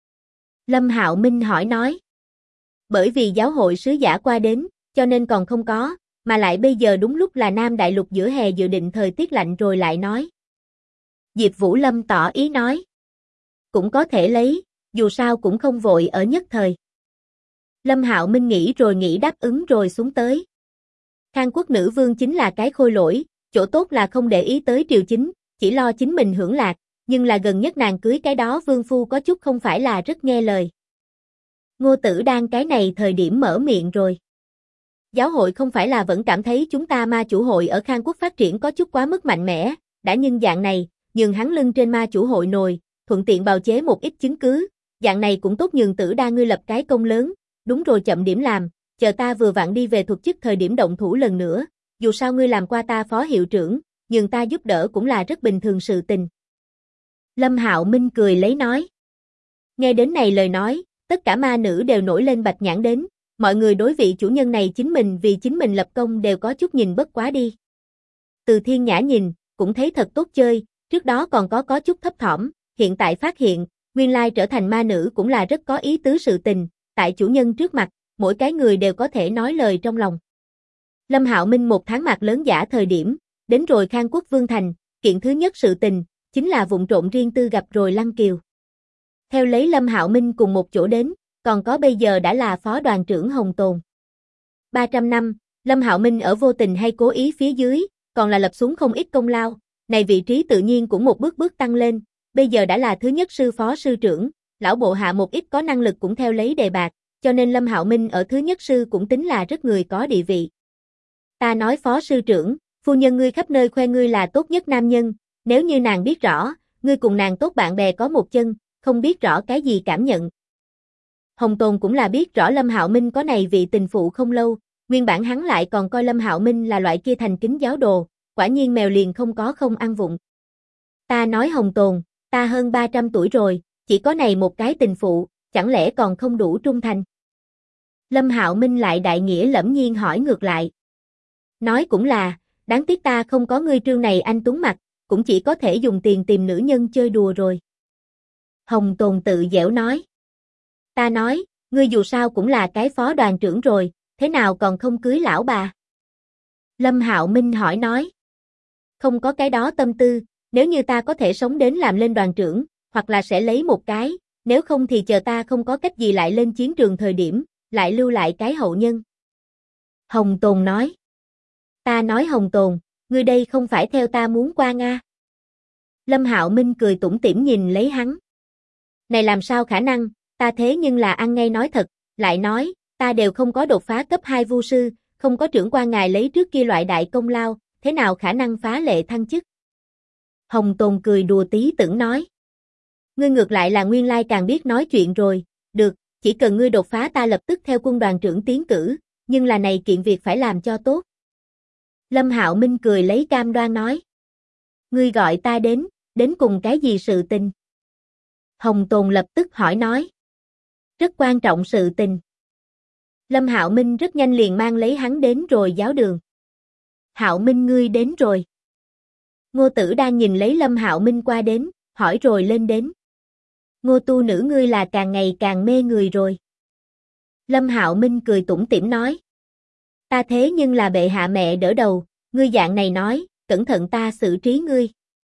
Lâm Hạo Minh hỏi nói. Bởi vì giáo hội sứ giả qua đến, cho nên còn không có, mà lại bây giờ đúng lúc là Nam Đại Lục giữa hè dự định thời tiết lạnh rồi lại nói. Diệp Vũ Lâm tỏ ý nói. Cũng có thể lấy, dù sao cũng không vội ở nhất thời. Lâm Hạo Minh nghĩ rồi nghĩ đáp ứng rồi xuống tới. Khang Quốc nữ vương chính là cái khôi lỗi, chỗ tốt là không để ý tới triều chính, chỉ lo chính mình hưởng lạc, nhưng là gần nhất nàng cưới cái đó vương phu có chút không phải là rất nghe lời. Ngô Tử đang cái này thời điểm mở miệng rồi. Giáo hội không phải là vẫn cảm thấy chúng ta ma chủ hội ở Khang Quốc phát triển có chút quá mức mạnh mẽ, đã nhưng dạng này, nhường hắn lưng trên ma chủ hội nồi, thuận tiện bào chế một ít chứng cứ, dạng này cũng tốt nhường Tử đa ngươi lập cái công lớn, đúng rồi chậm điểm làm, chờ ta vừa vặn đi về thuộc chức thời điểm động thủ lần nữa, dù sao ngươi làm qua ta phó hiệu trưởng, nhường ta giúp đỡ cũng là rất bình thường sự tình. Lâm Hạo Minh cười lấy nói. Nghe đến này lời nói, tất cả ma nữ đều nổi lên bạch nhãn đến, mọi người đối vị chủ nhân này chính mình vì chính mình lập công đều có chút nhìn bất quá đi. Từ Thiên Nhã nhìn, cũng thấy thật tốt chơi, trước đó còn có chút thấp thỏm, hiện tại phát hiện, nguyên lai trở thành ma nữ cũng là rất có ý tứ sự tình, tại chủ nhân trước mặt, mỗi cái người đều có thể nói lời trong lòng. Lâm Hạo Minh một tháng mặt lớn giả thời điểm, đến rồi Khang Quốc Vương Thành, kiện thứ nhất sự tình, chính là vụng trộn riêng tư gặp rồi Lăng Kiều. Theo lấy Lâm Hạo Minh cùng một chỗ đến, còn có bây giờ đã là phó đoàn trưởng Hồng Tồn. 300 năm, Lâm Hạo Minh ở vô tình hay cố ý phía dưới, còn là lập xuống không ít công lao, này vị trí tự nhiên cũng một bước bước tăng lên, bây giờ đã là thứ nhất sư phó sư trưởng, lão bộ hạ một ít có năng lực cũng theo lấy đề bạt, cho nên Lâm Hạo Minh ở thứ nhất sư cũng tính là rất người có địa vị. Ta nói phó sư trưởng, phu nhân ngươi khắp nơi khoe ngươi là tốt nhất nam nhân, nếu như nàng biết rõ, ngươi cùng nàng tốt bạn bè có một chân, không biết rõ cái gì cảm nhận. Hồng Tồn cũng là biết rõ Lâm Hạo Minh có này vị tình phụ không lâu, nguyên bản hắn lại còn coi Lâm Hạo Minh là loại kia thành kính giáo đồ, quả nhiên mèo liền không có không ăn vụng. Ta nói Hồng Tồn, ta hơn 300 tuổi rồi, chỉ có này một cái tình phụ, chẳng lẽ còn không đủ trung thành? Lâm Hạo Minh lại đại nghĩa lẫm nhiên hỏi ngược lại. Nói cũng là, đáng tiếc ta không có ngươi trương này anh tuấn mặt, cũng chỉ có thể dùng tiền tìm nữ nhân chơi đùa rồi. Hồng Tồn tự dẻo nói. Ta nói, ngươi dù sao cũng là cái phó đoàn trưởng rồi, thế nào còn không cưới lão bà? Lâm Hạo Minh hỏi nói. Không có cái đó tâm tư, nếu như ta có thể sống đến làm lên đoàn trưởng, hoặc là sẽ lấy một cái, nếu không thì chờ ta không có cách gì lại lên chiến trường thời điểm, lại lưu lại cái hậu nhân. Hồng Tồn nói. Ta nói Hồng Tồn, ngươi đây không phải theo ta muốn qua Nga. Lâm Hạo Minh cười tủm tỉm nhìn lấy hắn. Này làm sao khả năng, ta thế nhưng là ăn ngay nói thật, lại nói, ta đều không có đột phá cấp 2 vu sư, không có trưởng quan ngài lấy trước kia loại đại công lao, thế nào khả năng phá lệ thăng chức. Hồng Tồn cười đùa tí tưởng nói. Ngươi ngược lại là nguyên lai càng biết nói chuyện rồi, được, chỉ cần ngươi đột phá ta lập tức theo quân đoàn trưởng tiến cử, nhưng là này kiện việc phải làm cho tốt. Lâm Hạo Minh cười lấy cam đoan nói. Ngươi gọi ta đến cùng cái gì sự tình? Hồng Tồn lập tức hỏi nói. Rất quan trọng sự tình. Lâm Hạo Minh rất nhanh liền mang lấy hắn đến rồi giáo đường. Hạo Minh ngươi đến rồi. Ngô Tử đang nhìn lấy Lâm Hạo Minh qua đến, hỏi rồi lên đến. Ngô tu nữ ngươi là càng ngày càng mê người rồi. Lâm Hạo Minh cười tủm tỉm nói. Ta thế nhưng là bệ hạ mẹ đỡ đầu, ngươi dạng này nói, cẩn thận ta xử trí ngươi.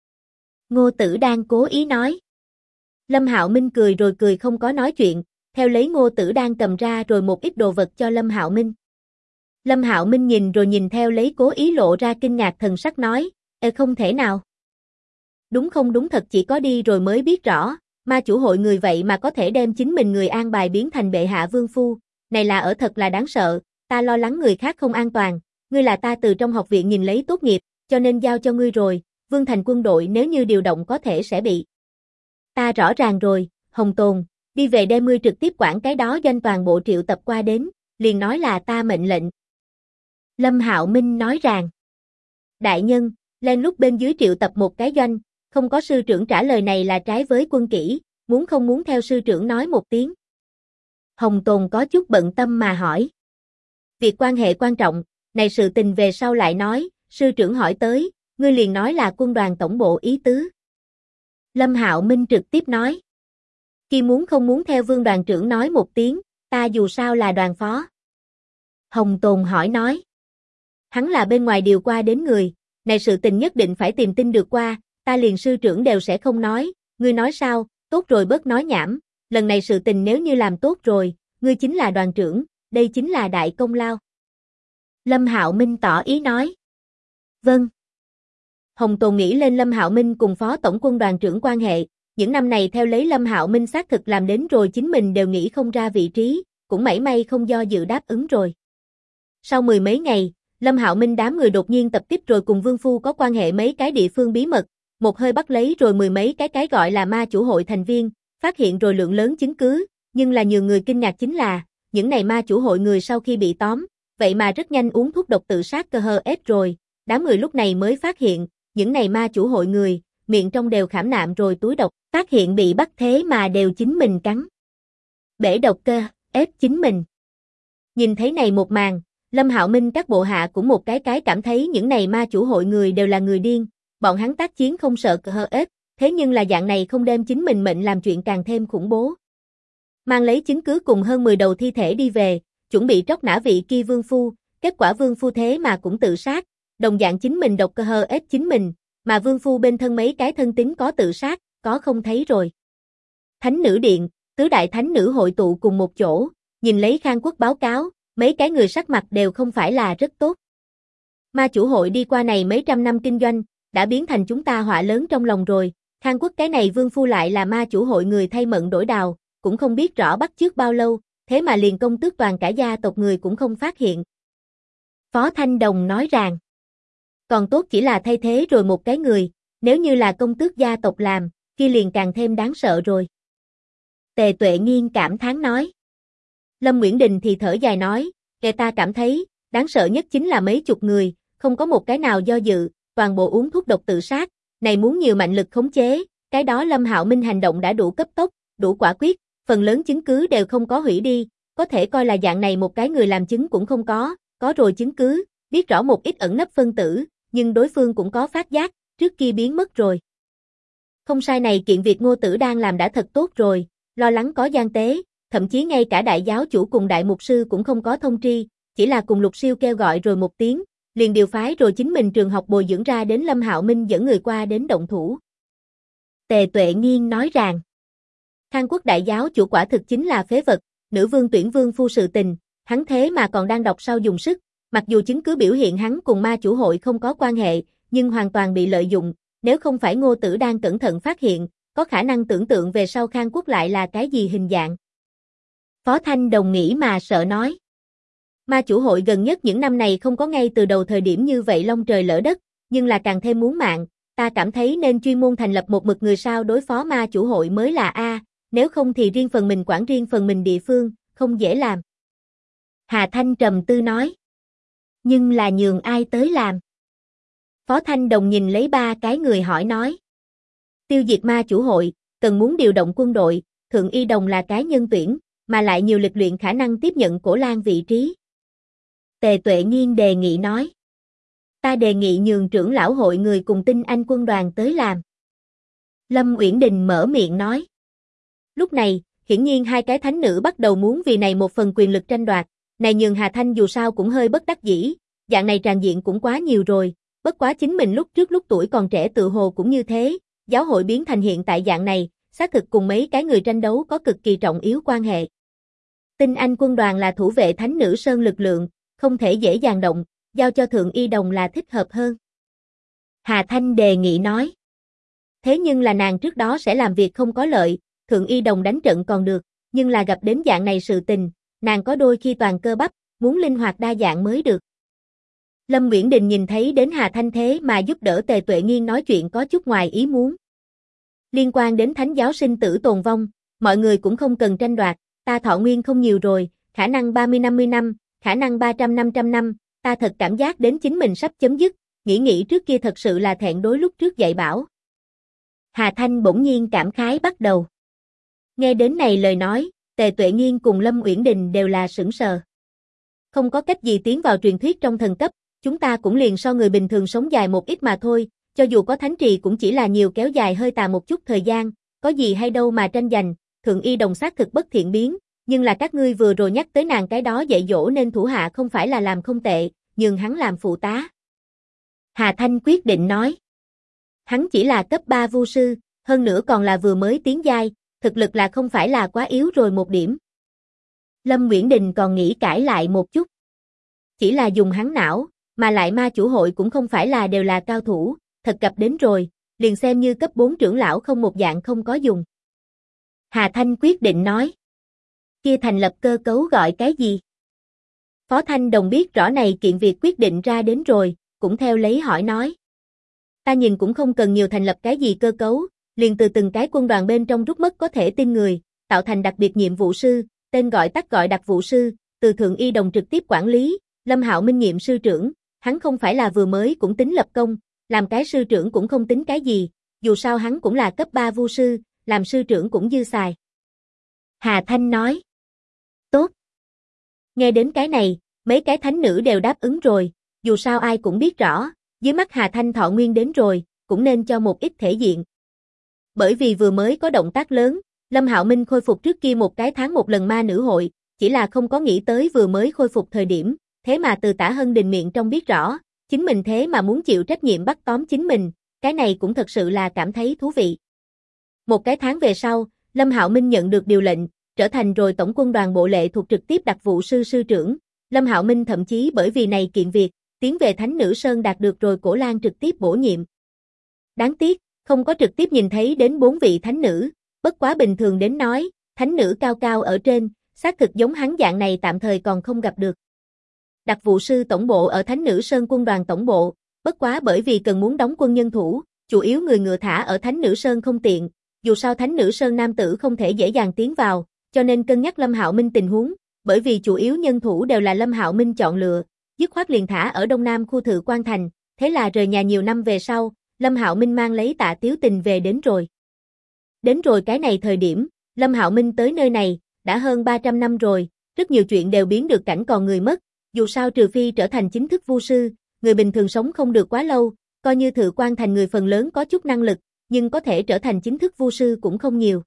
Ngô Tử đang cố ý nói. Lâm Hạo Minh cười rồi cười không có nói chuyện, theo lấy Ngô Tử đang cầm ra rồi một ít đồ vật cho Lâm Hạo Minh. Lâm Hạo Minh nhìn rồi nhìn theo lấy cố ý lộ ra kinh ngạc thần sắc nói, không thể nào. Đúng không đúng thật chỉ có đi rồi mới biết rõ, ma chủ hội người vậy mà có thể đem chính mình người an bài biến thành bệ hạ vương phu, này là ở thật là đáng sợ, ta lo lắng người khác không an toàn, ngươi là ta từ trong học viện nhìn lấy tốt nghiệp, cho nên giao cho ngươi rồi, Vương Thành quân đội nếu như điều động có thể sẽ bị. Ta rõ ràng rồi, Hồng Tồn, đi về đem ngươi trực tiếp quản cái đó doanh toàn bộ triệu tập qua đến, liền nói là ta mệnh lệnh. Lâm Hạo Minh nói rằng, đại nhân, lên lúc bên dưới triệu tập một cái doanh, không có sư trưởng trả lời này là trái với quân kỷ, muốn không muốn theo sư trưởng nói một tiếng. Hồng Tồn có chút bận tâm mà hỏi. Việc quan hệ quan trọng, này sự tình về sau lại nói, sư trưởng hỏi tới, ngươi liền nói là quân đoàn tổng bộ ý tứ. Lâm Hạo Minh trực tiếp nói. Khi muốn không muốn theo Vương đoàn trưởng nói một tiếng, ta dù sao là đoàn phó. Hồng Tồn hỏi nói. Hắn là bên ngoài điều qua đến người, này sự tình nhất định phải tìm tin được qua, ta liền sư trưởng đều sẽ không nói, ngươi nói sao, tốt rồi bớt nói nhảm, lần này sự tình nếu như làm tốt rồi, ngươi chính là đoàn trưởng, đây chính là đại công lao. Lâm Hạo Minh tỏ ý nói. Vâng. Hồng Tồn nghĩ lên Lâm Hạo Minh cùng phó tổng quân đoàn trưởng quan hệ, những năm này theo lấy Lâm Hạo Minh xác thực làm đến rồi chính mình đều nghĩ không ra vị trí, cũng mảy may không do dự đáp ứng rồi. Sau mười mấy ngày, Lâm Hạo Minh đám người đột nhiên tập kích rồi cùng Vương Phu có quan hệ mấy cái địa phương bí mật, một hơi bắt lấy rồi mười mấy cái gọi là ma chủ hội thành viên, phát hiện rồi lượng lớn chứng cứ, nhưng là nhiều người kinh ngạc chính là, những này ma chủ hội người sau khi bị tóm, vậy mà rất nhanh uống thuốc độc tự sát cơ hơ ép rồi, đám người lúc này mới phát hiện, những này ma chủ hội người, miệng trong đều khảm nạm rồi túi độc, phát hiện bị bắt thế mà đều chính mình cắn. Bể độc cơ, ép chính mình. Nhìn thấy này một màn, Lâm Hạo Minh các bộ hạ cũng một cái cảm thấy những này ma chủ hội người đều là người điên, bọn hắn tác chiến không sợ cơ hơ ép, thế nhưng là dạng này không đem chính mình mệnh làm chuyện càng thêm khủng bố. Mang lấy chứng cứ cùng hơn 10 đầu thi thể đi về, chuẩn bị tróc nã vị kia Vương Phu, kết quả Vương Phu thế mà cũng tự sát, đồng dạng chính mình độc cơ hơ ép chính mình, mà Vương Phu bên thân mấy cái thân tín có tự sát, có không thấy rồi. Thánh nữ điện, tứ đại thánh nữ hội tụ cùng một chỗ, nhìn lấy Khang Quốc báo cáo, mấy cái người sắc mặt đều không phải là rất tốt. Ma chủ hội đi qua này mấy trăm năm kinh doanh, đã biến thành chúng ta họa lớn trong lòng rồi, Khang Quốc cái này Vương Phu lại là ma chủ hội người thay mận đổi đào, cũng không biết rõ bắt chước bao lâu, thế mà liền công tước toàn cả gia tộc người cũng không phát hiện. Phó Thanh Đồng nói rằng, còn tốt chỉ là thay thế rồi một cái người, nếu như là công tước gia tộc làm, kia liền càng thêm đáng sợ rồi. Tề Tuệ Nghiên cảm thán nói. Lâm Nguyễn Đình thì thở dài nói, kẻ ta cảm thấy, đáng sợ nhất chính là mấy chục người, không có một cái nào do dự, toàn bộ uống thuốc độc tự sát, này muốn nhiều mạnh lực khống chế, cái đó Lâm Hạo Minh hành động đã đủ cấp tốc, đủ quả quyết, phần lớn chứng cứ đều không có hủy đi, có thể coi là dạng này một cái người làm chứng cũng không có rồi chứng cứ, biết rõ một ít ẩn nấp phân tử, nhưng đối phương cũng có phát giác, trước kia biến mất rồi. Không sai này kiện việc Ngô Tử đang làm đã thật tốt rồi, lo lắng có gian tế, thậm chí ngay cả đại giáo chủ cùng đại mục sư cũng không có thông tri, chỉ là cùng Lục Siêu kêu gọi rồi một tiếng, liền điều phái rồi chính mình trường học bồi dưỡng ra đến Lâm Hạo Minh dẫn người qua đến động thủ. Tề Tuệ Nghiên nói rằng, Khang Quốc đại giáo chủ quả thực chính là phế vật, nữ vương tuyển Vương Phu sự tình, hắn thế mà còn đang đọc sau dùng sức, mặc dù chứng cứ biểu hiện hắn cùng ma chủ hội không có quan hệ, nhưng hoàn toàn bị lợi dụng, nếu không phải Ngô Tử đang cẩn thận phát hiện, có khả năng tưởng tượng về sau Khang Quốc lại là cái gì hình dạng. Phó Thanh Đồng nghĩ mà sợ nói. Ma chủ hội gần nhất những năm này không có ngay từ đầu thời điểm như vậy long trời lỡ đất, nhưng là càng thêm muốn mạng, ta cảm thấy nên chuyên môn thành lập một mực người sao đối phó ma chủ hội mới là A, nếu không thì riêng phần mình quản riêng phần mình địa phương, không dễ làm. Hà Thanh trầm tư nói. Nhưng là nhường ai tới làm? Phó Thanh Đồng nhìn lấy ba cái người hỏi nói. Tiêu diệt ma chủ hội, cần muốn điều động quân đội, Thượng Y Đồng là cái nhân tuyển, mà lại nhiều lịch luyện khả năng tiếp nhận Cổ Lan vị trí. Tề Tuệ Nghiên đề nghị nói. Ta đề nghị nhường trưởng lão hội người cùng tinh anh quân đoàn tới làm. Lâm Uyển Đình mở miệng nói. Lúc này, hiển nhiên hai cái thánh nữ bắt đầu muốn vì này một phần quyền lực tranh đoạt, này nhường Hà Thanh dù sao cũng hơi bất đắc dĩ, dạng này tràn diện cũng quá nhiều rồi, bất quá chính mình lúc trước lúc tuổi còn trẻ tự hồ cũng như thế, giáo hội biến thành hiện tại dạng này, xác thực cùng mấy cái người tranh đấu có cực kỳ trọng yếu quan hệ. Tinh Anh quân đoàn là thủ vệ thánh nữ sơn lực lượng, không thể dễ dàng động, giao cho Thượng Y Đồng là thích hợp hơn. Hà Thanh đề nghị nói. Thế nhưng là nàng trước đó sẽ làm việc không có lợi, Thượng Y Đồng đánh trận còn được, nhưng là gặp đến dạng này sự tình, nàng có đôi khi toàn cơ bắp, muốn linh hoạt đa dạng mới được. Lâm Uyển Đình nhìn thấy đến Hà Thanh thế mà giúp đỡ Tề Tuệ Nghiên nói chuyện có chút ngoài ý muốn. Liên quan đến thánh giáo sinh tử tồn vong, mọi người cũng không cần tranh đoạt, ta thọ nguyên không nhiều rồi, khả năng 30-50 năm, khả năng 300-500 năm, ta thật cảm giác đến chính mình sắp chấm dứt, nghĩ trước kia thật sự là thẹn đối lúc trước dạy bảo. Hà Thanh bỗng nhiên cảm khái bắt đầu. Nghe đến này lời nói, Tề Tuệ Nghiên cùng Lâm Uyển Đình đều là sững sờ. Không có cách gì tiến vào truyền thuyết trong thần cấp, chúng ta cũng liền so người bình thường sống dài một ít mà thôi, cho dù có thánh trì cũng chỉ là nhiều kéo dài hơi tà một chút thời gian, có gì hay đâu mà tranh giành, Thượng Y Đồng xác thực bất thiện biến, nhưng là các ngươi vừa rồi nhắc tới nàng cái đó dạy dỗ nên thủ hạ không phải là làm không tệ, nhường hắn làm phụ tá. Hà Thanh quyết định nói. Hắn chỉ là cấp 3 vu sư, hơn nữa còn là vừa mới tiến giai, thực lực là không phải là quá yếu rồi một điểm. Lâm Uyển Đình còn nghĩ cãi lại một chút. Chỉ là dùng hắn não, mà lại ma chủ hội cũng không phải là đều là cao thủ, thật gặp đến rồi, liền xem như cấp 4 trưởng lão không một dạng không có dùng. Hà Thanh quyết định nói. Kia thành lập cơ cấu gọi cái gì? Phó Thanh Đồng biết rõ này kiện việc quyết định ra đến rồi, cũng theo lấy hỏi nói. Ta nhìn cũng không cần nhiều thành lập cái gì cơ cấu, liền từ từng cái quân đoàn bên trong rút mất có thể tin người, tạo thành đặc biệt nhiệm vụ sư, tên gọi tắt gọi đặc vụ sư, từ Thượng Y Đồng trực tiếp quản lý, Lâm Hạo Minh nhiệm sư trưởng, hắn không phải là vừa mới cũng tính lập công, làm cái sư trưởng cũng không tính cái gì, dù sao hắn cũng là cấp 3 vu sư, làm sư trưởng cũng dư xài. Hà Thanh nói. Tốt. Nghe đến cái này, mấy cái thánh nữ đều đáp ứng rồi, dù sao ai cũng biết rõ, dưới mắt Hà Thanh thọ nguyên đến rồi, cũng nên cho một ít thể diện. Bởi vì vừa mới có động tác lớn, Lâm Hạo Minh khôi phục trước kia một cái tháng một lần ma nữ hội, chỉ là không có nghĩ tới vừa mới khôi phục thời điểm, thế mà từ Tả Hân Đình miệng trong biết rõ, chính mình thế mà muốn chịu trách nhiệm bắt tóm chính mình, cái này cũng thật sự là cảm thấy thú vị. Một cái tháng về sau, Lâm Hạo Minh nhận được điều lệnh, trở thành rồi tổng quân đoàn bộ lệ thuộc trực tiếp đặc vụ sư sư trưởng. Lâm Hạo Minh thậm chí bởi vì này kiện việc, tiến về Thánh Nữ Sơn đạt được rồi Cổ Lan trực tiếp bổ nhiệm. Đáng tiếc, không có trực tiếp nhìn thấy đến 4 vị thánh nữ, bất quá bình thường đến nói, thánh nữ cao cao ở trên, xác thực giống hắn dạng này tạm thời còn không gặp được. Đặc vụ sư tổng bộ ở Thánh Nữ Sơn quân đoàn tổng bộ, bất quá bởi vì cần muốn đóng quân nhân thủ, chủ yếu người ngựa thả ở Thánh Nữ Sơn không tiện, dù sao Thánh Nữ Sơn nam tử không thể dễ dàng tiến vào, cho nên cân nhắc Lâm Hạo Minh tình huống, bởi vì chủ yếu nhân thủ đều là Lâm Hạo Minh chọn lựa, dứt khoát liền thả ở Đông Nam khu Thự Quan Thành, thế là rời nhà nhiều năm về sau, Lâm Hạo Minh mang lấy Tạ Tiếu Tình về đến rồi. Đến rồi cái này thời điểm, Lâm Hạo Minh tới nơi này, đã hơn 300 năm rồi, rất nhiều chuyện đều biến được cảnh còn người mất, dù sao trừ phi trở thành chính thức vu sư, người bình thường sống không được quá lâu, coi như Thự Quan Thành người phần lớn có chút năng lực, nhưng có thể trở thành chính thức vu sư cũng không nhiều.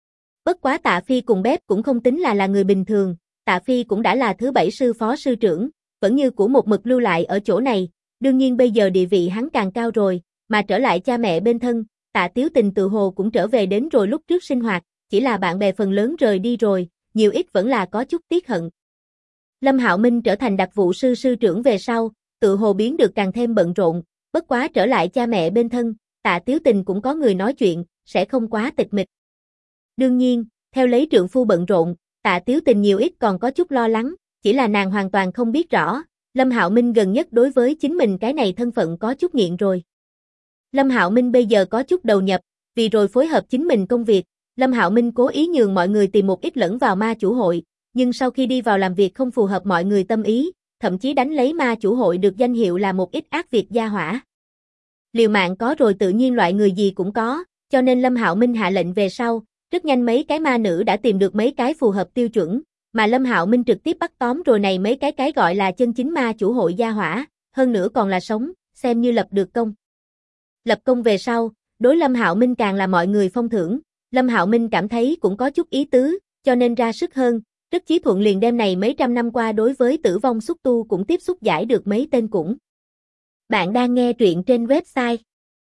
Bất quá Tạ Phi cùng Bếp cũng không tính là người bình thường, Tạ Phi cũng đã là thứ 7 sư phó sư trưởng, vẫn như cũ một mực lưu lại ở chỗ này, đương nhiên bây giờ địa vị hắn càng cao rồi, mà trở lại cha mẹ bên thân, Tạ Tiếu Tình tự hồ cũng trở về đến rồi lúc trước sinh hoạt, chỉ là bạn bè phần lớn rời đi rồi, nhiều ít vẫn là có chút tiếc hận. Lâm Hạo Minh trở thành đặc vụ sư sư trưởng về sau, tự hồ biến được càng thêm bận rộn, bất quá trở lại cha mẹ bên thân, Tạ Tiếu Tình cũng có người nói chuyện, sẽ không quá tịch mịch. Đương nhiên, theo lấy trượng phu bận rộn, Tạ Tiếu Tình nhiều ít còn có chút lo lắng, chỉ là nàng hoàn toàn không biết rõ, Lâm Hạo Minh gần nhất đối với chính mình cái này thân phận có chút nghiện rồi. Lâm Hạo Minh bây giờ có chút đầu nhập, vì rồi phối hợp chính mình công việc, Lâm Hạo Minh cố ý nhường mọi người tìm một ít lẫn vào ma chủ hội, nhưng sau khi đi vào làm việc không phù hợp mọi người tâm ý, thậm chí đánh lấy ma chủ hội được danh hiệu là một ít ác việc gia hỏa. Liều mạng có rồi tự nhiên loại người gì cũng có, cho nên Lâm Hạo Minh hạ lệnh về sau, rất nhanh mấy cái ma nữ đã tìm được mấy cái phù hợp tiêu chuẩn, mà Lâm Hạo Minh trực tiếp bắt tóm rồi này mấy cái gọi là chân chính ma chủ hội gia hỏa, hơn nữa còn là sống, xem như lập được công. Lập công về sau, đối Lâm Hạo Minh càng là mọi người phong thưởng, Lâm Hạo Minh cảm thấy cũng có chút ý tứ, cho nên ra sức hơn, rất chí thuận liền đêm này mấy trăm năm qua đối với tử vong xúc tu cũng tiếp xúc giải được mấy tên cũng. Bạn đang nghe truyện trên website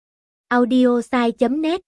audiosai.net.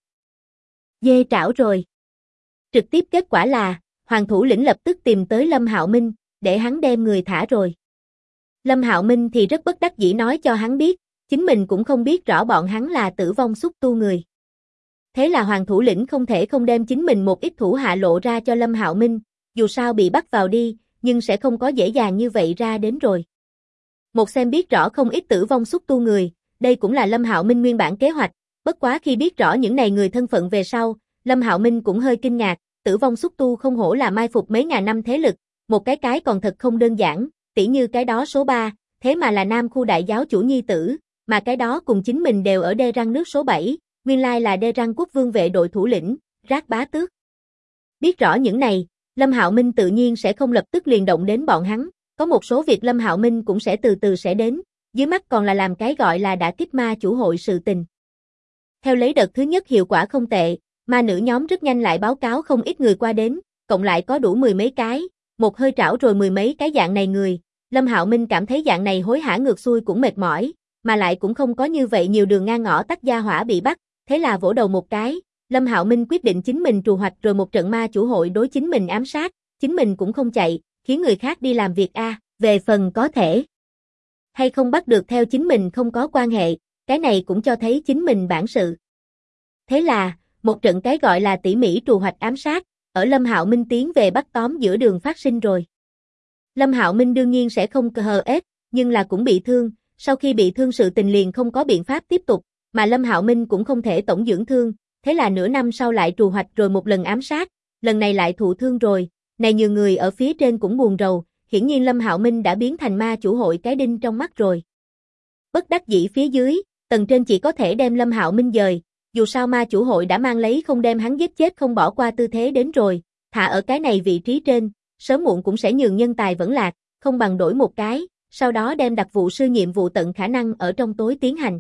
Dê trảo rồi. Trực tiếp kết quả là, Hoàng thủ lĩnh lập tức tìm tới Lâm Hạo Minh, để hắn đem người thả rồi. Lâm Hạo Minh thì rất bất đắc dĩ nói cho hắn biết, chính mình cũng không biết rõ bọn hắn là tử vong xúc tu người. Thế là Hoàng thủ lĩnh không thể không đem chính mình một ít thủ hạ lộ ra cho Lâm Hạo Minh, dù sao bị bắt vào đi, nhưng sẽ không có dễ dàng như vậy ra đến rồi. Một xem biết rõ không ít tử vong xúc tu người, đây cũng là Lâm Hạo Minh nguyên bản kế hoạch, bất quá khi biết rõ những này người thân phận về sau, Lâm Hạo Minh cũng hơi kinh ngạc, tử vong xúc tu không hổ là mai phục mấy ngàn năm thế lực, một cái còn thật không đơn giản, tỉ như cái đó số 3, thế mà là Nam khu đại giáo chủ nhi tử, mà cái đó cùng chính mình đều ở đê răng nước số 7, nguyên lai là đê răng quốc vương vệ đội thủ lĩnh, Rác Bá Tước. Biết rõ những này, Lâm Hạo Minh tự nhiên sẽ không lập tức liền động đến bọn hắn, có một số việc Lâm Hạo Minh cũng sẽ từ từ sẽ đến, dưới mắt còn là làm cái gọi là đả kích ma chủ hội sự tình. Theo lấy đợt thứ nhất hiệu quả không tệ, ma nữ nhóm rất nhanh lại báo cáo không ít người qua đến, cộng lại có đủ mười mấy cái, một hơi trảo rồi mười mấy cái dạng này người, Lâm Hạo Minh cảm thấy dạng này hối hả ngược xuôi cũng mệt mỏi, mà lại cũng không có như vậy nhiều đường ngang ngõ tắt gia hỏa bị bắt, thế là vỗ đầu một cái, Lâm Hạo Minh quyết định chính mình trù hoạch rồi một trận ma chủ hội đối chính mình ám sát, chính mình cũng không chạy, khiến người khác đi làm việc về phần có thể hay không bắt được theo chính mình không có quan hệ, cái này cũng cho thấy chính mình bản sự. Thế là, một trận cái gọi là tỉ mỉ trù hoạch ám sát, ở Lâm Hạo Minh tiến về bắt tóm giữa đường phát sinh rồi. Lâm Hạo Minh đương nhiên sẽ không hờ ết, nhưng là cũng bị thương, sau khi bị thương sự tình liền không có biện pháp tiếp tục, mà Lâm Hạo Minh cũng không thể tổng dưỡng thương, thế là nửa năm sau lại trù hoạch rồi một lần ám sát, lần này lại thụ thương rồi, này nhiều người ở phía trên cũng buồn rầu, hiển nhiên Lâm Hạo Minh đã biến thành ma chủ hội cái đinh trong mắt rồi. Bất đắc dĩ phía dưới, tầng trên chỉ có thể đem Lâm Hạo Minh dời, dù sao ma chủ hội đã mang lấy không đem hắn giết chết không bỏ qua tư thế đến rồi, thả ở cái này vị trí trên, sớm muộn cũng sẽ nhường nhân tài vẫn lạc, không bằng đổi một cái, sau đó đem đặc vụ sư nhiệm vụ tận khả năng ở trong tối tiến hành.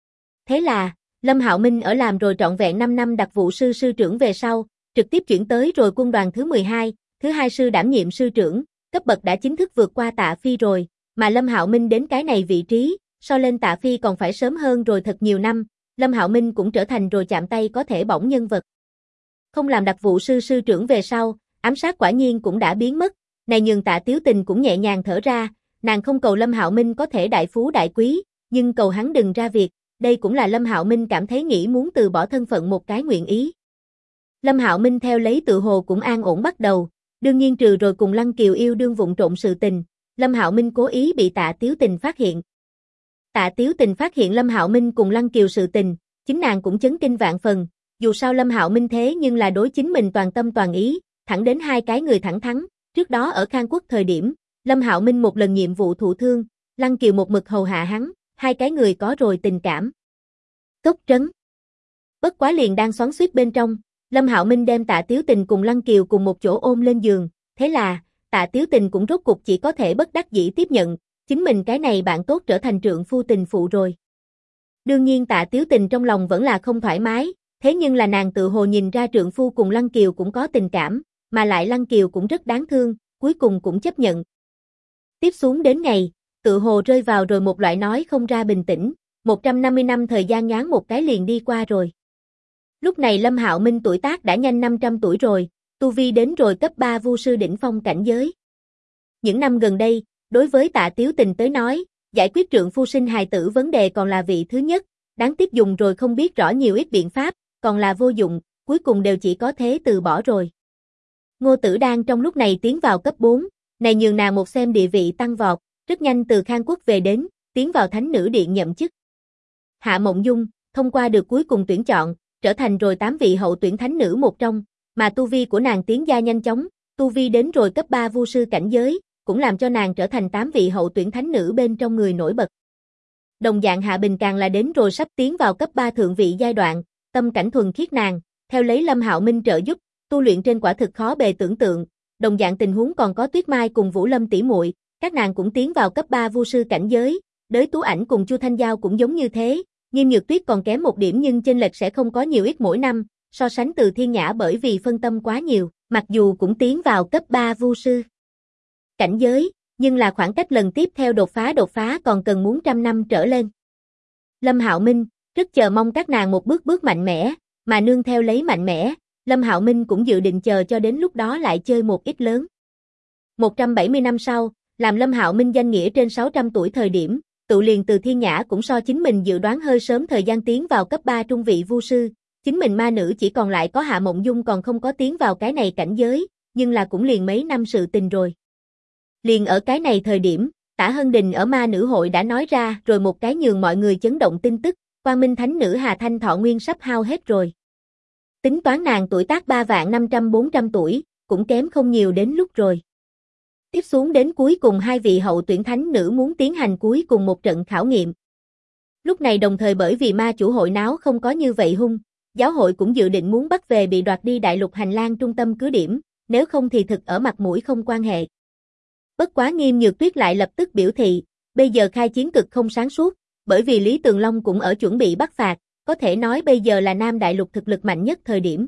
Thế là, Lâm Hạo Minh ở làm rồi trọn vẹn 5 năm đặc vụ sư sư trưởng về sau, trực tiếp chuyển tới rồi quân đoàn thứ 12, thứ 2 sư đảm nhiệm sư trưởng, cấp bậc đã chính thức vượt qua Tạ Phi rồi, mà Lâm Hạo Minh đến cái này vị trí, so lên Tạ Phi còn phải sớm hơn rồi thật nhiều năm, Lâm Hạo Minh cũng trở thành rồi chạm tay có thể bỏng nhân vật. Không làm đặc vụ sư sư trưởng về sau, ám sát quả nhiên cũng đã biến mất, này nhường Tạ Tiếu Tình cũng nhẹ nhàng thở ra, nàng không cầu Lâm Hạo Minh có thể đại phú đại quý, nhưng cầu hắn đừng ra việc, đây cũng là Lâm Hạo Minh cảm thấy nghĩ muốn từ bỏ thân phận một cái nguyện ý. Lâm Hạo Minh theo lấy tự hồ cũng an ổn bắt đầu, đương nhiên trừ rồi cùng Lăng Kiều yêu đương vụng trộn sự tình, Lâm Hạo Minh cố ý bị Tạ Tiếu Tình phát hiện. Tạ Tiếu Tình phát hiện Lâm Hạo Minh cùng Lăng Kiều sự tình, chính nàng cũng chấn kinh vạn phần, dù sao Lâm Hạo Minh thế nhưng là đối chính mình toàn tâm toàn ý, thẳng đến hai cái người thẳng thắn, trước đó ở Khang Quốc thời điểm, Lâm Hạo Minh một lần nhiệm vụ thụ thương, Lăng Kiều một mực hầu hạ hắn, hai cái người có rồi tình cảm. Cốc trấn. Bất quá liền đang xoắn xuýt bên trong, Lâm Hạo Minh đem Tạ Tiếu Tình cùng Lăng Kiều cùng một chỗ ôm lên giường, thế là, Tạ Tiếu Tình cũng rốt cục chỉ có thể bất đắc dĩ tiếp nhận, chính mình cái này bạn tốt trở thành trượng phu tình phụ rồi. Đương nhiên Tạ Tiếu Tình trong lòng vẫn là không thoải mái, thế nhưng là nàng tự hồ nhìn ra trượng phu cùng Lăng Kiều cũng có tình cảm, mà lại Lăng Kiều cũng rất đáng thương, cuối cùng cũng chấp nhận. Tiếp xuống đến ngày, tự hồ rơi vào rồi một loại nói không ra bình tĩnh, 150 năm thời gian nhoáng một cái liền đi qua rồi. Lúc này Lâm Hạo Minh tuổi tác đã nhanh 500 tuổi rồi, tu vi đến rồi cấp 3 vu sư đỉnh phong cảnh giới. Những năm gần đây, đối với Tạ Tiếu Tình tới nói, giải quyết trượng phu sinh hài tử vấn đề còn là vị thứ nhất, đáng tiếc dùng rồi không biết rõ nhiều ít biện pháp, còn là vô dụng, cuối cùng đều chỉ có thế từ bỏ rồi. Ngô Tử Đan trong lúc này tiến vào cấp 4, này nhường nàng một xem địa vị tăng vọt, rất nhanh từ Khang Quốc về đến, tiến vào Thánh Nữ Điện nhậm chức. Hạ Mộng Dung, thông qua được cuối cùng tuyển chọn, trở thành rồi 8 vị hậu tuyển thánh nữ một trong, mà tu vi của nàng tiến gia nhanh chóng, tu vi đến rồi cấp 3 vu sư cảnh giới, cũng làm cho nàng trở thành 8 vị hậu tuyển thánh nữ bên trong người nổi bật. Đồng dạng Hạ Bình càng là đến rồi sắp tiến vào cấp 3 thượng vị giai đoạn, tâm cảnh thuần khiết nàng, theo lấy Lâm Hạo Minh trợ giúp, tu luyện trên quả thực khó bề tưởng tượng, đồng dạng tình huống còn có Tuyết Mai cùng Vũ Lâm tỷ muội, các nàng cũng tiến vào cấp 3 vu sư cảnh giới, Đới Tú Ảnh cùng Chu Thanh Giao cũng giống như thế, Nghiêm Nhược Tuyết còn kém một điểm nhưng chênh lệch sẽ không có nhiều ít mỗi năm, so sánh Từ Thiên Nhã bởi vì phân tâm quá nhiều, mặc dù cũng tiến vào cấp 3 vu sư cảnh giới, nhưng là khoảng cách lần tiếp theo đột phá còn cần muốn trăm năm trở lên. Lâm Hạo Minh, rất chờ mong các nàng một bước mạnh mẽ, mà nương theo lấy mạnh mẽ, Lâm Hạo Minh cũng dự định chờ cho đến lúc đó lại chơi một ít lớn. 170 năm sau, làm Lâm Hạo Minh danh nghĩa trên 600 tuổi thời điểm, tự liền Từ Thiên Nhã cũng so chính mình dự đoán hơi sớm thời gian tiến vào cấp 3 trung vị vu sư, chính mình ma nữ chỉ còn lại có Hạ Mộng Dung còn không có tiến vào cái này cảnh giới, nhưng là cũng liền mấy năm sự tình rồi. Liền ở cái này thời điểm, Tả Hân Đình ở ma nữ hội đã nói ra rồi một cái nhường mọi người chấn động tin tức, Quang Minh Thánh Nữ Hà Thanh thọ nguyên sắp hao hết rồi. Tính toán nàng tuổi tác 3.500-400 tuổi, cũng kém không nhiều đến lúc rồi. Tiếp xuống đến cuối cùng hai vị hậu tuyển thánh nữ muốn tiến hành cuối cùng một trận khảo nghiệm. Lúc này đồng thời bởi vì ma chủ hội náo không có như vậy hung, giáo hội cũng dự định muốn bắt về bị đoạt đi đại lục hành lang trung tâm cứ điểm, nếu không thì thực ở mặt mũi không quan hệ. Bất quá Nghiêm Nhược Tuyết lại lập tức biểu thị, bây giờ khai chiến cực không sáng suốt, bởi vì Lý Tường Long cũng ở chuẩn bị bắt phạt, có thể nói bây giờ là Nam Đại Lục thực lực mạnh nhất thời điểm.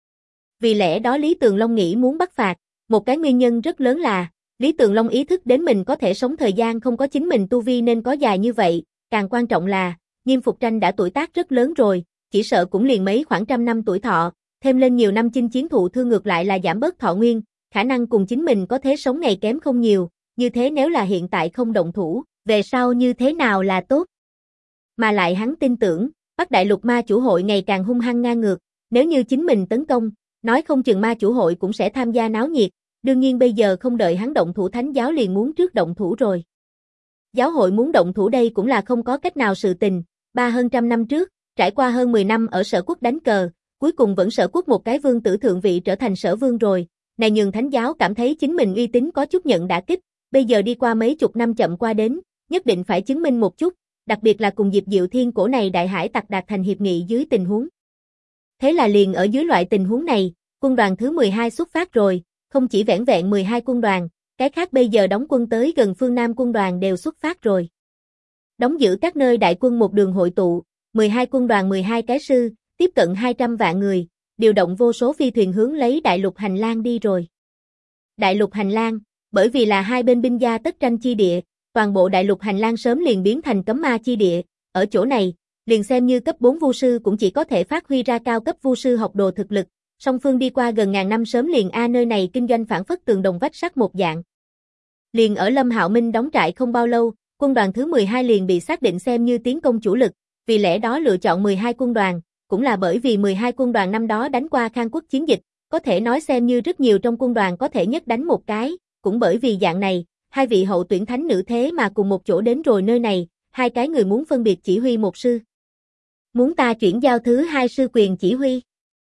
Vì lẽ đó Lý Tường Long nghĩ muốn bắt phạt, một cái nguyên nhân rất lớn là, Lý Tường Long ý thức đến mình có thể sống thời gian không có chính mình tu vi nên có dài như vậy, càng quan trọng là, Nghiêm Phục Tranh đã tuổi tác rất lớn rồi, chỉ sợ cũng liền mấy khoảng trăm năm tuổi thọ, thêm lên nhiều năm chinh chiến thụ thương ngược lại là giảm bớt thọ nguyên, khả năng cùng chính mình có thế sống ngày kém không nhiều, như thế nếu là hiện tại không động thủ, về sau như thế nào là tốt. Mà lại hắn tin tưởng, Bắc Đại Lục ma chủ hội ngày càng hung hăng ngang ngược, nếu như chính mình tấn công, nói không chừng ma chủ hội cũng sẽ tham gia náo nhiệt, đương nhiên bây giờ không đợi hắn động thủ thánh giáo liền muốn trước động thủ rồi. Giáo hội muốn động thủ đây cũng là không có cách nào sự tình, hơn trăm năm trước, trải qua hơn 10 năm ở sở quốc đánh cờ, cuối cùng vẫn sở quốc một cái vương tử thượng vị trở thành sở vương rồi, này nhường thánh giáo cảm thấy chính mình uy tín có chút nhận đả kích, bây giờ đi qua mấy chục năm chậm qua đến, nhất định phải chứng minh một chút, đặc biệt là cùng Diệp Diệu Thiên cổ này đại hải tặc đạt thành hiệp nghị dưới tình huống. Thế là liền ở dưới loại tình huống này, quân đoàn thứ 12 xuất phát rồi, không chỉ vẻn vẹn 12 quân đoàn, cái khác bây giờ đóng quân tới gần phương Nam quân đoàn đều xuất phát rồi. Đóng giữ các nơi đại quân một đường hội tụ, 12 quân đoàn 12 cái sư, tiếp cận 200 vạn người, điều động vô số phi thuyền hướng lấy đại lục hành lang đi rồi. Đại lục hành lang, bởi vì là hai bên binh gia tất tranh chi địa, toàn bộ đại lục hành lang sớm liền biến thành cấm ma chi địa, ở chỗ này, liền xem như cấp 4 vu sư cũng chỉ có thể phát huy ra cao cấp vu sư học đồ thực lực, song phương đi qua gần ngàn năm sớm liền nơi này kinh doanh phản phất tường đồng vách sắt một dạng. Liền ở Lâm Hạo Minh đóng trại không bao lâu, quân đoàn thứ 12 liền bị xác định xem như tiến công chủ lực, vì lẽ đó lựa chọn 12 quân đoàn, cũng là bởi vì 12 quân đoàn năm đó đánh qua Khang Quốc chiến dịch, có thể nói xem như rất nhiều trong quân đoàn có thể nhất đánh một cái, cũng bởi vì dạng này, hai vị hậu tuyển thánh nữ thế mà cùng một chỗ đến rồi nơi này, hai cái người muốn phân biệt chỉ huy một sư. Muốn ta chuyển giao thứ hai sư quyền chỉ huy.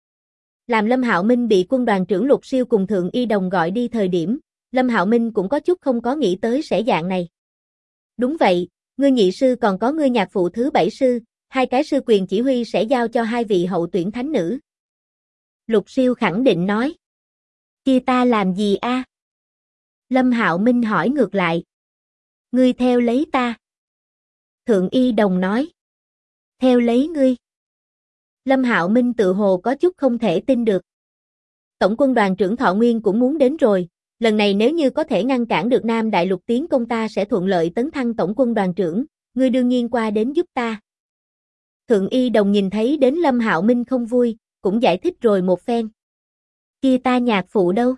Làm Lâm Hạo Minh bị quân đoàn trưởng Lục Siêu cùng Thượng Y Đồng gọi đi thời điểm, Lâm Hạo Minh cũng có chút không có nghĩ tới sẽ dạng này. Đúng vậy, ngươi nhị sư còn có ngươi nhạc phụ thứ 7 sư, hai cái sư quyền chỉ huy sẽ giao cho hai vị hậu tuyển thánh nữ. Lục Siêu khẳng định nói. Chia ta làm gì a? Lâm Hạo Minh hỏi ngược lại. Ngươi theo lấy ta. Thượng Y Đồng nói. Theo lấy ngươi. Lâm Hạo Minh tự hồ có chút không thể tin được. Tổng quân đoàn trưởng Thọ Nguyên cũng muốn đến rồi, lần này nếu như có thể ngăn cản được Nam Đại Lục tiến công ta sẽ thuận lợi tấn thăng tổng quân đoàn trưởng, ngươi đương nhiên qua đến giúp ta. Thượng Y Đồng nhìn thấy đến Lâm Hạo Minh không vui, cũng giải thích rồi một phen. Kia ta nhạc phụ đâu?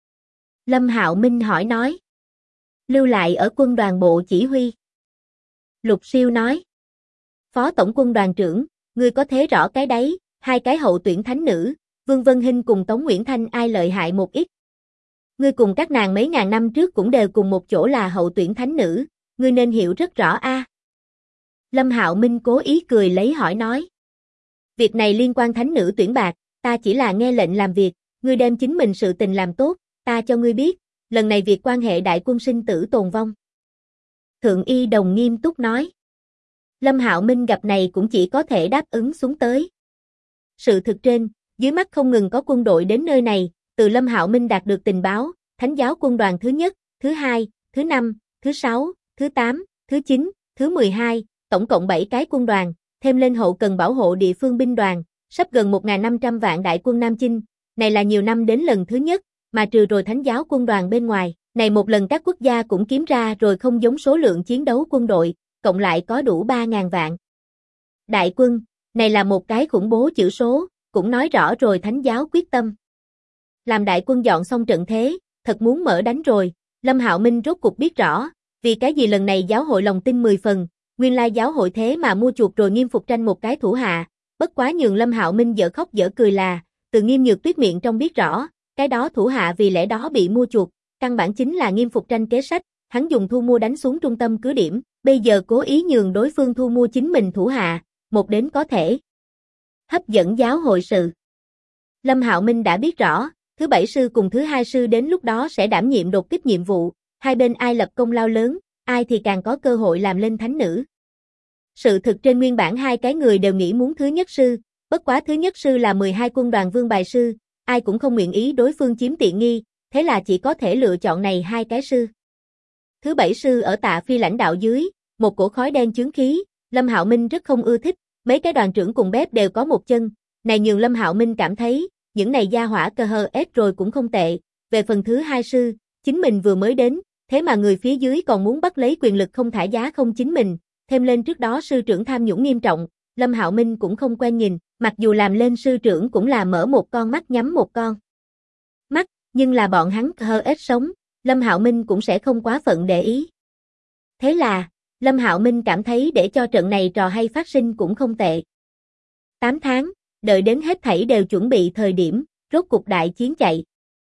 Lâm Hạo Minh hỏi nói. Lưu lại ở quân đoàn bộ chỉ huy. Lục Siêu nói. Phó tổng quân đoàn trưởng, ngươi có thế rõ cái đấy, hai cái hậu tuyển thánh nữ, Vương Vân Hinh cùng Tống Nguyễn Thanh ai lợi hại một ít. Ngươi cùng các nàng mấy ngàn năm trước cũng đều cùng một chỗ là hậu tuyển thánh nữ, ngươi nên hiểu rất rõ a. Lâm Hạo Minh cố ý cười lấy hỏi nói. Việc này liên quan thánh nữ tuyển bạc, ta chỉ là nghe lệnh làm việc, ngươi đem chính mình sự tình làm tốt, ta cho ngươi biết, lần này việc quan hệ đại quân sinh tử tồn vong. Thượng Y Đồng nghiêm túc nói. Lâm Hạo Minh gặp này cũng chỉ có thể đáp ứng xuống tới. Sự thực trên, dưới mắt không ngừng có quân đội đến nơi này, từ Lâm Hạo Minh đạt được tình báo, Thánh giáo quân đoàn thứ nhất, thứ hai, thứ 5, thứ 6, thứ 8, thứ 9, Thứ 12, tổng cộng 7 cái quân đoàn, thêm lên hậu cần bảo hộ địa phương binh đoàn, sắp gần 1.500 vạn đại quân Nam Chinh, này là nhiều năm đến lần thứ nhất, mà trừ rồi thánh giáo quân đoàn bên ngoài, này một lần các quốc gia cũng kiếm ra rồi không giống số lượng chiến đấu quân đội, cộng lại có đủ 3.000 vạn. Đại quân, này là một cái khủng bố chữ số, cũng nói rõ rồi thánh giáo quyết tâm. Làm đại quân dọn xong trận thế, thật muốn mở đánh rồi, Lâm Hạo Minh rốt cuộc biết rõ, vì cái gì lần này giáo hội lòng tin 10 phần, nguyên lai giáo hội thế mà mua chuộc rồi Nghiêm Phục Tranh một cái thủ hạ, bất quá nhường Lâm Hạo Minh dở khóc dở cười là, từ Nghiêm Nhược Tuyết miệng trong biết rõ, cái đó thủ hạ vì lẽ đó bị mua chuộc, căn bản chính là Nghiêm Phục Tranh kế sách, hắn dùng thu mua đánh xuống trung tâm cứ điểm, bây giờ cố ý nhường đối phương thu mua chính mình thủ hạ, một đến có thể hấp dẫn giáo hội sự. Lâm Hạo Minh đã biết rõ, thứ 7 sư cùng thứ 2 sư đến lúc đó sẽ đảm nhiệm đột kích nhiệm vụ, hai bên ai lập công lao lớn, ai thì càng có cơ hội làm lên thánh nữ. Sự thực trên nguyên bản hai cái người đều nghĩ muốn thứ nhất sư, bất quá thứ nhất sư là 12 quân đoàn vương bài sư, ai cũng không nguyện ý đối phương chiếm tiện nghi, thế là chỉ có thể lựa chọn này hai cái sư. Thứ 7 sư ở Tạ Phi lãnh đạo dưới, một cổ khói đen chướng khí, Lâm Hạo Minh rất không ưa thích, mấy cái đoàn trưởng cùng bếp đều có một chân, này nhường Lâm Hạo Minh cảm thấy, những này gia hỏa cơ hờ ép rồi cũng không tệ, về phần thứ 2 sư, chính mình vừa mới đến, thế mà người phía dưới còn muốn bắt lấy quyền lực không thả giá không chính mình, thêm lên trước đó sư trưởng tham nhũng nghiêm trọng, Lâm Hạo Minh cũng không quen nhìn, mặc dù làm lên sư trưởng cũng là mở một con mắt nhắm một con mắt, nhưng là bọn hắn hờ ếch sống, Lâm Hạo Minh cũng sẽ không quá phận để ý. Thế là, Lâm Hạo Minh cảm thấy để cho trận này trò hay phát sinh cũng không tệ. 8 tháng, đợi đến hết thảy đều chuẩn bị thời điểm, rốt cục đại chiến chạy.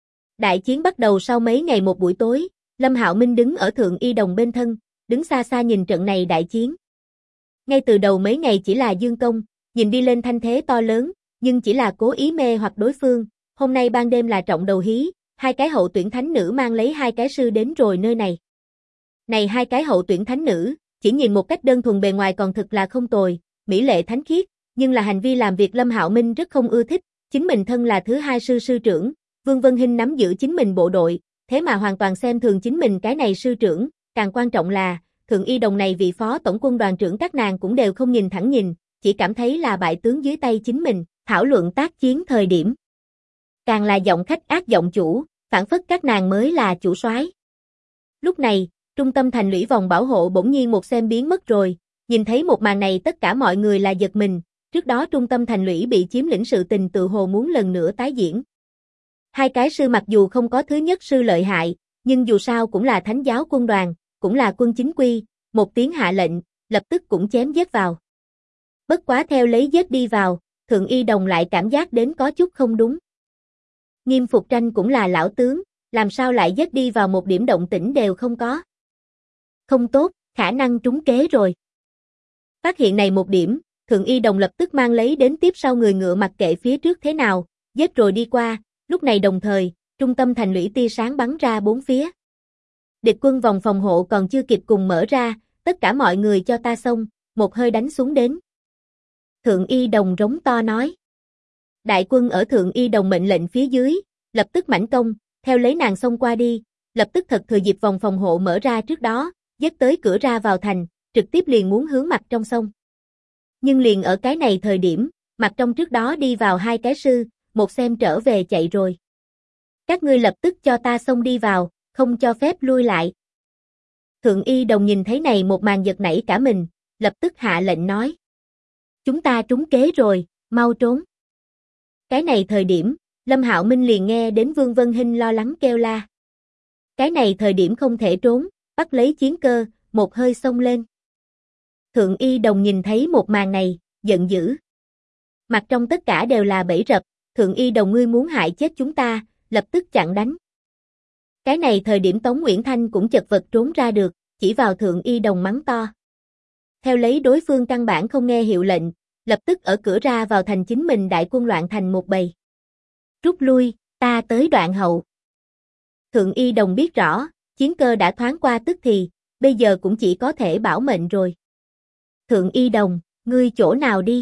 Đại chiến bắt đầu sau mấy ngày một buổi tối, Lâm Hạo Minh đứng ở Thượng Y Đồng bên thân, đứng xa xa nhìn trận này đại chiến. Ngay từ đầu mấy ngày chỉ là dương công, nhìn đi lên thanh thế to lớn, nhưng chỉ là cố ý mê hoặc đối phương, hôm nay ban đêm là trọng đầu hí, hai cái hậu tuyển thánh nữ mang lấy hai cái sư đến rồi nơi này. Này hai cái hậu tuyển thánh nữ, chỉ nhìn một cách đơn thuần bề ngoài còn thực là không tồi, mỹ lệ thánh khiết, nhưng là hành vi làm việc Lâm Hạo Minh rất không ưa thích, chính mình thân là thứ 2 sư sư trưởng, Vương Vân Hinh nắm giữ chính mình bộ đội, thế mà hoàn toàn xem thường chính mình cái này sư trưởng, càng quan trọng là, Thượng Y Đồng này vị phó tổng quân đoàn trưởng các nàng cũng đều không nhìn thẳng nhìn, chỉ cảm thấy là bại tướng dưới tay chính mình, thảo luận tác chiến thời điểm. Càng là giọng khách ác giọng chủ, phản phất các nàng mới là chủ soái. Lúc này, trung tâm thành lũy vòng bảo hộ bỗng nhiên một xem biến mất rồi, nhìn thấy một màn này tất cả mọi người là giật mình, trước đó trung tâm thành lũy bị chiếm lĩnh sự tình tự hồ muốn lần nữa tái diễn. Hai cái sư mặc dù không có thứ nhất sư lợi hại, nhưng dù sao cũng là thánh giáo quân đoàn, cũng là quân chính quy, một tiếng hạ lệnh, lập tức cũng chém giết vào. Bất quá theo lấy giết đi vào, Thượng Y Đồng lại cảm giác đến có chút không đúng. Nghiêm Phục Tranh cũng là lão tướng, làm sao lại giết đi vào một điểm động tĩnh đều không có. Không tốt, khả năng trúng kế rồi. Phát hiện này một điểm, Thượng Y Đồng lập tức mang lấy đến tiếp sau người ngựa mặc kệ phía trước thế nào, giết rồi đi qua, lúc này đồng thời, trung tâm thành lũy tia sáng bắn ra bốn phía. Địch quân vòng phòng hộ còn chưa kịp cùng mở ra, tất cả mọi người cho ta xông, một hơi đánh xuống đến. Thượng Y Đồng rống to nói. Đại quân ở Thượng Y Đồng mệnh lệnh phía dưới, lập tức mãnh công, theo lấy nàng xông qua đi, lập tức thật thừa dịp vòng phòng hộ mở ra trước đó, giết tới cửa ra vào thành, trực tiếp liền muốn hướng mặt trong sông. Nhưng liền ở cái này thời điểm, mặt trong trước đó đi vào hai cái sư, một xem trở về chạy rồi. Các ngươi lập tức cho ta xông đi vào, không cho phép lui lại. Thượng Y Đồng nhìn thấy này một màn giật nảy cả mình, lập tức hạ lệnh nói. Chúng ta trúng kế rồi, mau trốn. Cái này thời điểm, Lâm Hạo Minh liền nghe đến Vương Vân Hinh lo lắng kêu la. Cái này thời điểm không thể trốn, bắt lấy chiến cơ, một hơi xông lên. Thượng Y Đồng nhìn thấy một màn này, giận dữ. Mặt trong tất cả đều là bẫy rập, Thượng Y Đồng ngươi muốn hại chết chúng ta, lập tức chặn đánh. Cái này thời điểm Tống Uyển Thanh cũng chật vật trốn ra được, chỉ vào Thượng Y Đồng mắng to. Theo lấy đối phương căn bản không nghe hiệu lệnh, lập tức ở cửa ra vào thành chính mình đại quân loạn thành một bầy. Rút lui, ta tới đoạn hậu. Thượng Y Đồng biết rõ, chiến cơ đã thoáng qua tức thì, bây giờ cũng chỉ có thể bảo mệnh rồi. Thượng Y Đồng, ngươi chỗ nào đi?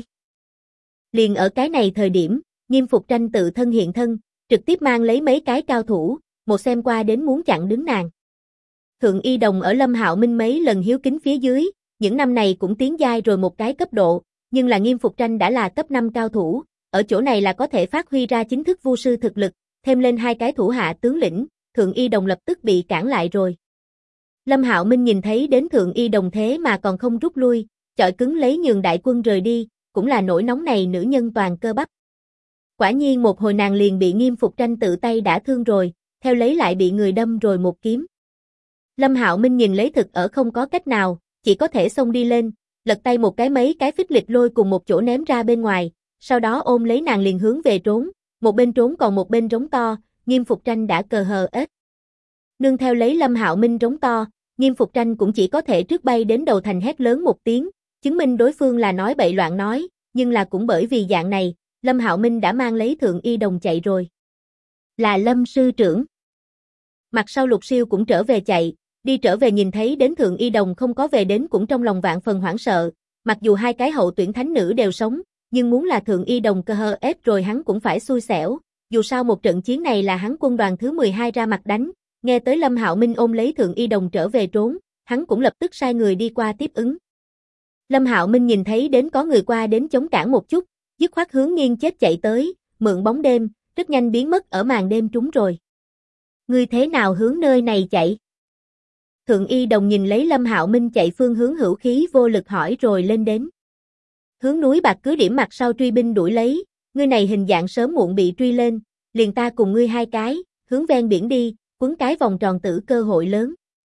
Liền ở cái này thời điểm, Nghiêm Phục Tranh tự thân hiện thân, trực tiếp mang lấy mấy cái cao thủ, một xem qua đến muốn chặn đứng nàng. Thượng Y Đồng ở Lâm Hạo Minh mấy lần hiếu kính phía dưới, những năm này cũng tiến giai rồi một cái cấp độ, nhưng là Nghiêm Phục Tranh đã là cấp 5 cao thủ, ở chỗ này là có thể phát huy ra chính thức vu sư thực lực, thêm lên hai cái thủ hạ tướng lĩnh, Thượng Y Đồng lập tức bị cản lại rồi. Lâm Hạo Minh nhìn thấy đến Thượng Y Đồng thế mà còn không rút lui, chọi cứng lấy nhường đại quân rời đi, cũng là nỗi nóng này nữ nhân toàn cơ bắp. Quả nhiên một hồi nàng liền bị Nghiêm Phục Tranh tự tay đã thương rồi, theo lấy lại bị người đâm rồi một kiếm. Lâm Hạo Minh nhìn lấy thực ở không có cách nào, chỉ có thể xông đi lên, lật tay một cái mấy cái phích lịch lôi cùng một chỗ ném ra bên ngoài, sau đó ôm lấy nàng liền hướng về trốn, một bên trốn còn một bên rống to, Nghiêm Phục Tranh đã cờ hờ ết. Nương theo lấy Lâm Hạo Minh rống to, Nghiêm Phục Tranh cũng chỉ có thể trước bay đến đầu thành hét lớn một tiếng, chứng minh đối phương là nói bậy loạn nói, nhưng là cũng bởi vì dạng này, Lâm Hạo Minh đã mang lấy Thượng Y Đồng chạy rồi. Là Lâm sư trưởng. Mặt sau Lục Siêu cũng trở về chạy, đi trở về nhìn thấy đến Thượng Y Đồng không có về đến cũng trong lòng vạn phần hoảng sợ, mặc dù hai cái hậu tuyển thánh nữ đều sống, nhưng muốn là Thượng Y Đồng cơ hơ ép rồi hắn cũng phải xui xẻo, dù sao một trận chiến này là hắn quân đoàn thứ 12 ra mặt đánh, nghe tới Lâm Hạo Minh ôm lấy Thượng Y Đồng trở về trốn, hắn cũng lập tức sai người đi qua tiếp ứng. Lâm Hạo Minh nhìn thấy đến có người qua đến chống cản một chút, dứt khoát hướng nghiêng chết chạy tới, mượn bóng đêm, rất nhanh biến mất ở màn đêm trúng rồi. Ngươi thế nào hướng nơi này chạy? Thượng Y Đồng nhìn lấy Lâm Hạo Minh chạy phương hướng hữu khí vô lực hỏi rồi lên đến. Hướng núi Bạc cứ điểm mặt sau truy binh đuổi lấy, ngươi này hình dạng sớm muộn bị truy lên, liền ta cùng ngươi hai cái, hướng ven biển đi, quấn cái vòng tròn tử cơ hội lớn.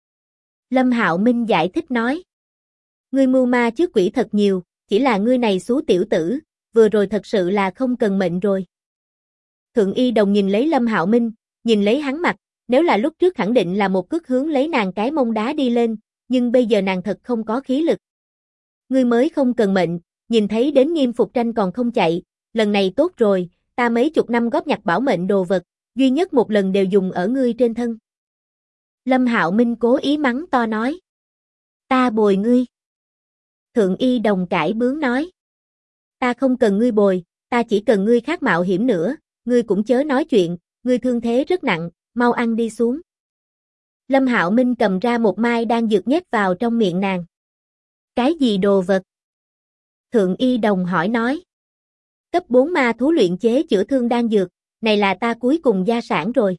Lâm Hạo Minh giải thích nói. Ngươi mưu ma trước quỷ thật nhiều, chỉ là ngươi này xú tiểu tử, vừa rồi thật sự là không cần mệnh rồi. Thượng Y Đồng nhìn lấy Lâm Hạo Minh, nhìn lấy hắn mặt, nếu là lúc trước khẳng định là một cước hướng lấy nàng cái mông đá đi lên, nhưng bây giờ nàng thật không có khí lực. Ngươi mới không cần mệnh, nhìn thấy đến Nghiêm Phục Tranh còn không chạy, lần này tốt rồi, ta mấy chục năm góp nhặt bảo mệnh đồ vật, duy nhất một lần đều dùng ở ngươi trên thân. Lâm Hạo Minh cố ý mắng to nói. Ta bồi ngươi. Thượng Y Đồng cãi bướng nói. Ta không cần ngươi bồi, ta chỉ cần ngươi khác mạo hiểm nữa, ngươi cũng chớ nói chuyện, ngươi thương thế rất nặng, mau ăn đi xuống. Lâm Hạo Minh cầm ra một mai đan dược nhét vào trong miệng nàng. Cái gì đồ vật? Thượng Y Đồng hỏi nói. Cấp 4 ma thú luyện chế chữa thương đan dược, này là ta cuối cùng gia sản rồi.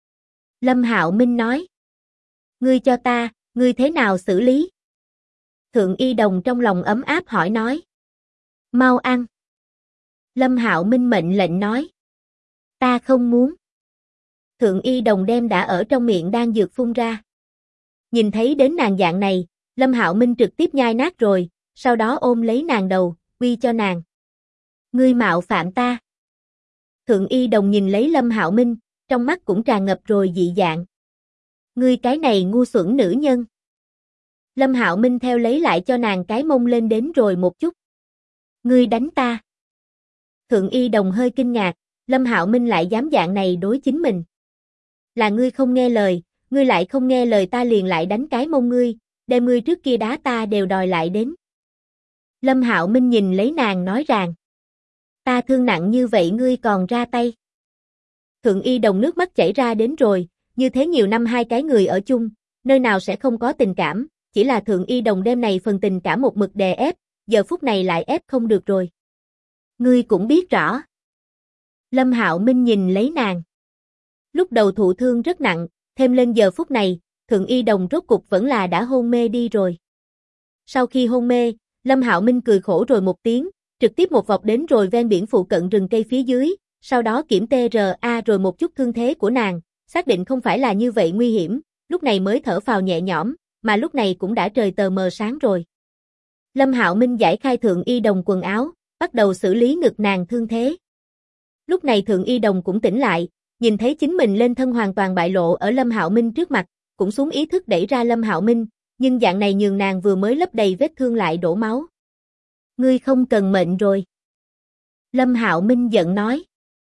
Lâm Hạo Minh nói. Ngươi cho ta, ngươi thế nào xử lý? Thượng Y Đồng trong lòng ấm áp hỏi nói. Mau ăn. Lâm Hạo Minh mệnh lệnh nói. Ta không muốn. Thượng Y Đồng đem đã ở trong miệng đan dược phun ra. Nhìn thấy đến nàng dạng này, Lâm Hạo Minh trực tiếp nhai nát rồi, sau đó ôm lấy nàng đầu, uy cho nàng. Ngươi mạo phạm ta. Thượng Y Đồng nhìn lấy Lâm Hạo Minh, trong mắt cũng tràn ngập rồi dị dạng. Ngươi cái này ngu xuẩn nữ nhân. Lâm Hạo Minh theo lấy lại cho nàng cái mông lên đến rồi một chút. Ngươi đánh ta. Thượng Y Đồng hơi kinh ngạc, Lâm Hạo Minh lại dám dạng này đối chính mình. Là ngươi không nghe lời, ngươi lại không nghe lời ta liền lại đánh cái mông ngươi, đem ngươi trước kia đá ta đều đòi lại đến. Lâm Hạo Minh nhìn lấy nàng nói rằng. Ta thương nặng như vậy ngươi còn ra tay. Thượng Y Đồng nước mắt chảy ra đến rồi, như thế nhiều năm hai cái người ở chung, nơi nào sẽ không có tình cảm, chỉ là Thượng Y Đồng đêm này phần tình cảm một mực đè ép, giờ phút này lại ép không được rồi. Ngươi cũng biết rõ. Lâm Hạo Minh nhìn lấy nàng. Lúc đầu thụ thương rất nặng, thêm lên giờ phút này, Thượng Y Đồng rốt cục vẫn là đã hôn mê đi rồi. Sau khi hôn mê, Lâm Hạo Minh cười khổ rồi một tiếng, trực tiếp một vòng đến rồi ven biển phụ cận rừng cây phía dưới, sau đó kiểm TRA rồi một chút thương thế của nàng, xác định không phải là như vậy nguy hiểm, lúc này mới thở phào nhẹ nhõm, mà lúc này cũng đã trời tờ mờ sáng rồi. Lâm Hạo Minh giải khai Thượng Y Đồng quần áo, bắt đầu xử lý ngực nàng thương thế. Lúc này Thượng Y Đồng cũng tỉnh lại, nhìn thấy chính mình lên thân hoàn toàn bại lộ ở Lâm Hạo Minh trước mặt, cũng xuống ý thức đẩy ra Lâm Hạo Minh, nhưng dạng này nhường nàng vừa mới lấp đầy vết thương lại đổ máu. Ngươi không cần mệnh rồi. Lâm Hạo Minh giận nói.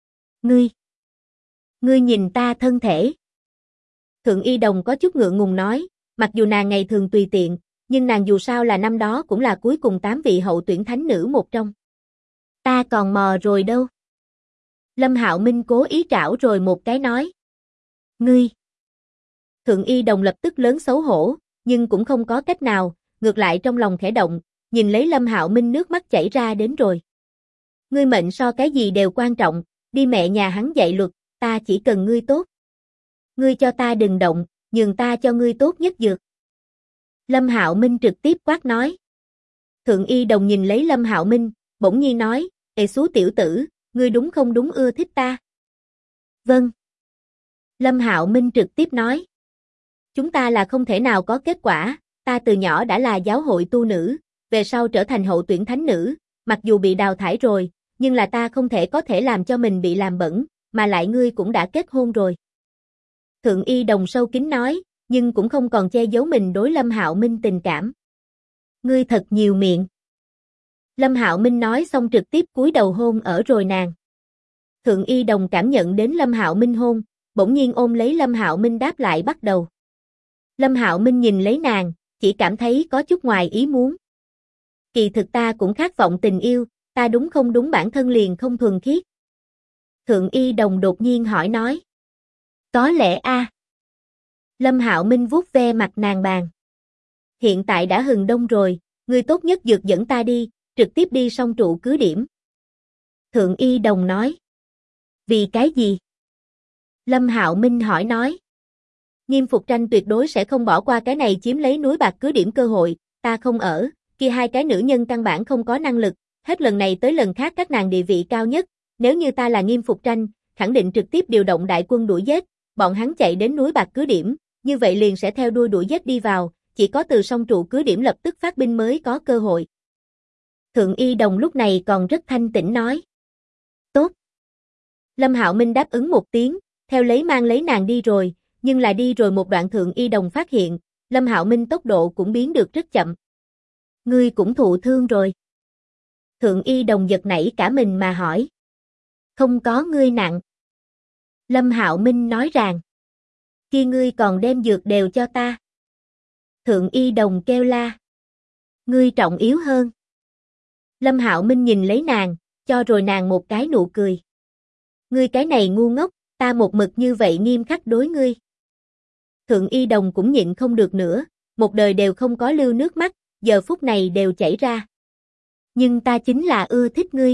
Ngươi nhìn ta thân thể. Thượng Y Đồng có chút ngượng ngùng nói, mặc dù nàng ngày thường tùy tiện, nhưng nàng dù sao là năm đó cũng là cuối cùng 8 vị hậu tuyển thánh nữ một trong. Ta còn mò rồi đâu. Lâm Hạo Minh cố ý trảo rồi một cái nói. Ngươi. Thượng Y Đồng lập tức lớn xấu hổ, nhưng cũng không có cách nào, ngược lại trong lòng khẽ động, nhìn lấy Lâm Hạo Minh nước mắt chảy ra đến rồi. Ngươi mệnh so cái gì đều quan trọng, đi mẹ nhà hắn dạy luật, ta chỉ cần ngươi tốt. Ngươi cho ta đừng động, nhường ta cho ngươi tốt nhất dược. Lâm Hạo Minh trực tiếp quát nói. Thượng Y Đồng nhìn lấy Lâm Hạo Minh, bỗng nhiên nói, ê xú tiểu tử, ngươi đúng không đúng ưa thích ta? Vâng. Lâm Hạo Minh trực tiếp nói. Chúng ta là không thể nào có kết quả, ta từ nhỏ đã là giáo hội tu nữ, về sau trở thành hậu tuyển thánh nữ, mặc dù bị đào thải rồi, nhưng là ta không thể có thể làm cho mình bị làm bẩn, mà lại ngươi cũng đã kết hôn rồi. Thượng Y Đồng sâu kín nói, nhưng cũng không còn che giấu mình đối Lâm Hạo Minh tình cảm. Ngươi thật nhiều miệng. Lâm Hạo Minh nói xong trực tiếp cúi đầu hôn ở rồi nàng. Thượng Y Đồng cảm nhận đến Lâm Hạo Minh hôn, bỗng nhiên ôm lấy Lâm Hạo Minh đáp lại bắt đầu. Lâm Hạo Minh nhìn lấy nàng, chỉ cảm thấy có chút ngoài ý muốn. Kỳ thực ta cũng khát vọng tình yêu, ta đúng không đúng bản thân liền không thuần khiết. Thượng Y Đồng đột nhiên hỏi nói. Có lẽ a. Lâm Hạo Minh vuốt ve mặt nàng bàn. Hiện tại đã hừng đông rồi, ngươi tốt nhất dược dẫn ta đi, trực tiếp đi song trụ cứ điểm. Thượng Y Đồng nói. Vì cái gì? Lâm Hạo Minh hỏi nói. Nghiêm Phục Tranh tuyệt đối sẽ không bỏ qua cái này chiếm lấy núi bạc cứ điểm cơ hội, ta không ở, kia hai cái nữ nhân căn bản không có năng lực, hết lần này tới lần khác các nàng địa vị cao nhất, nếu như ta là Nghiêm Phục Tranh, khẳng định trực tiếp điều động đại quân đuổi giết, bọn hắn chạy đến núi bạc cứ điểm, như vậy liền sẽ theo đuôi đuổi giết đi vào, chỉ có từ song trụ cứ điểm lập tức phát binh mới có cơ hội. Thượng Y Đồng lúc này còn rất thanh tĩnh nói. Tốt. Lâm Hạo Minh đáp ứng một tiếng, theo lấy mang lấy nàng đi rồi, nhưng là đi rồi một đoạn Thượng Y Đồng phát hiện, Lâm Hạo Minh tốc độ cũng biến được rất chậm. Ngươi cũng thụ thương rồi. Thượng Y Đồng giật nảy cả mình mà hỏi. Không có ngươi nặng. Lâm Hạo Minh nói rằng. Kia ngươi còn đem dược đều cho ta. Thượng Y Đồng kêu la. Ngươi trọng yếu hơn. Lâm Hạo Minh nhìn lấy nàng, cho rồi nàng một cái nụ cười. Ngươi cái này ngu ngốc, ta một mực như vậy nghiêm khắc đối ngươi. Thượng Y Đồng cũng nhịn không được nữa, một đời đều không có lưu nước mắt, giờ phút này đều chảy ra. Nhưng ta chính là ưa thích ngươi.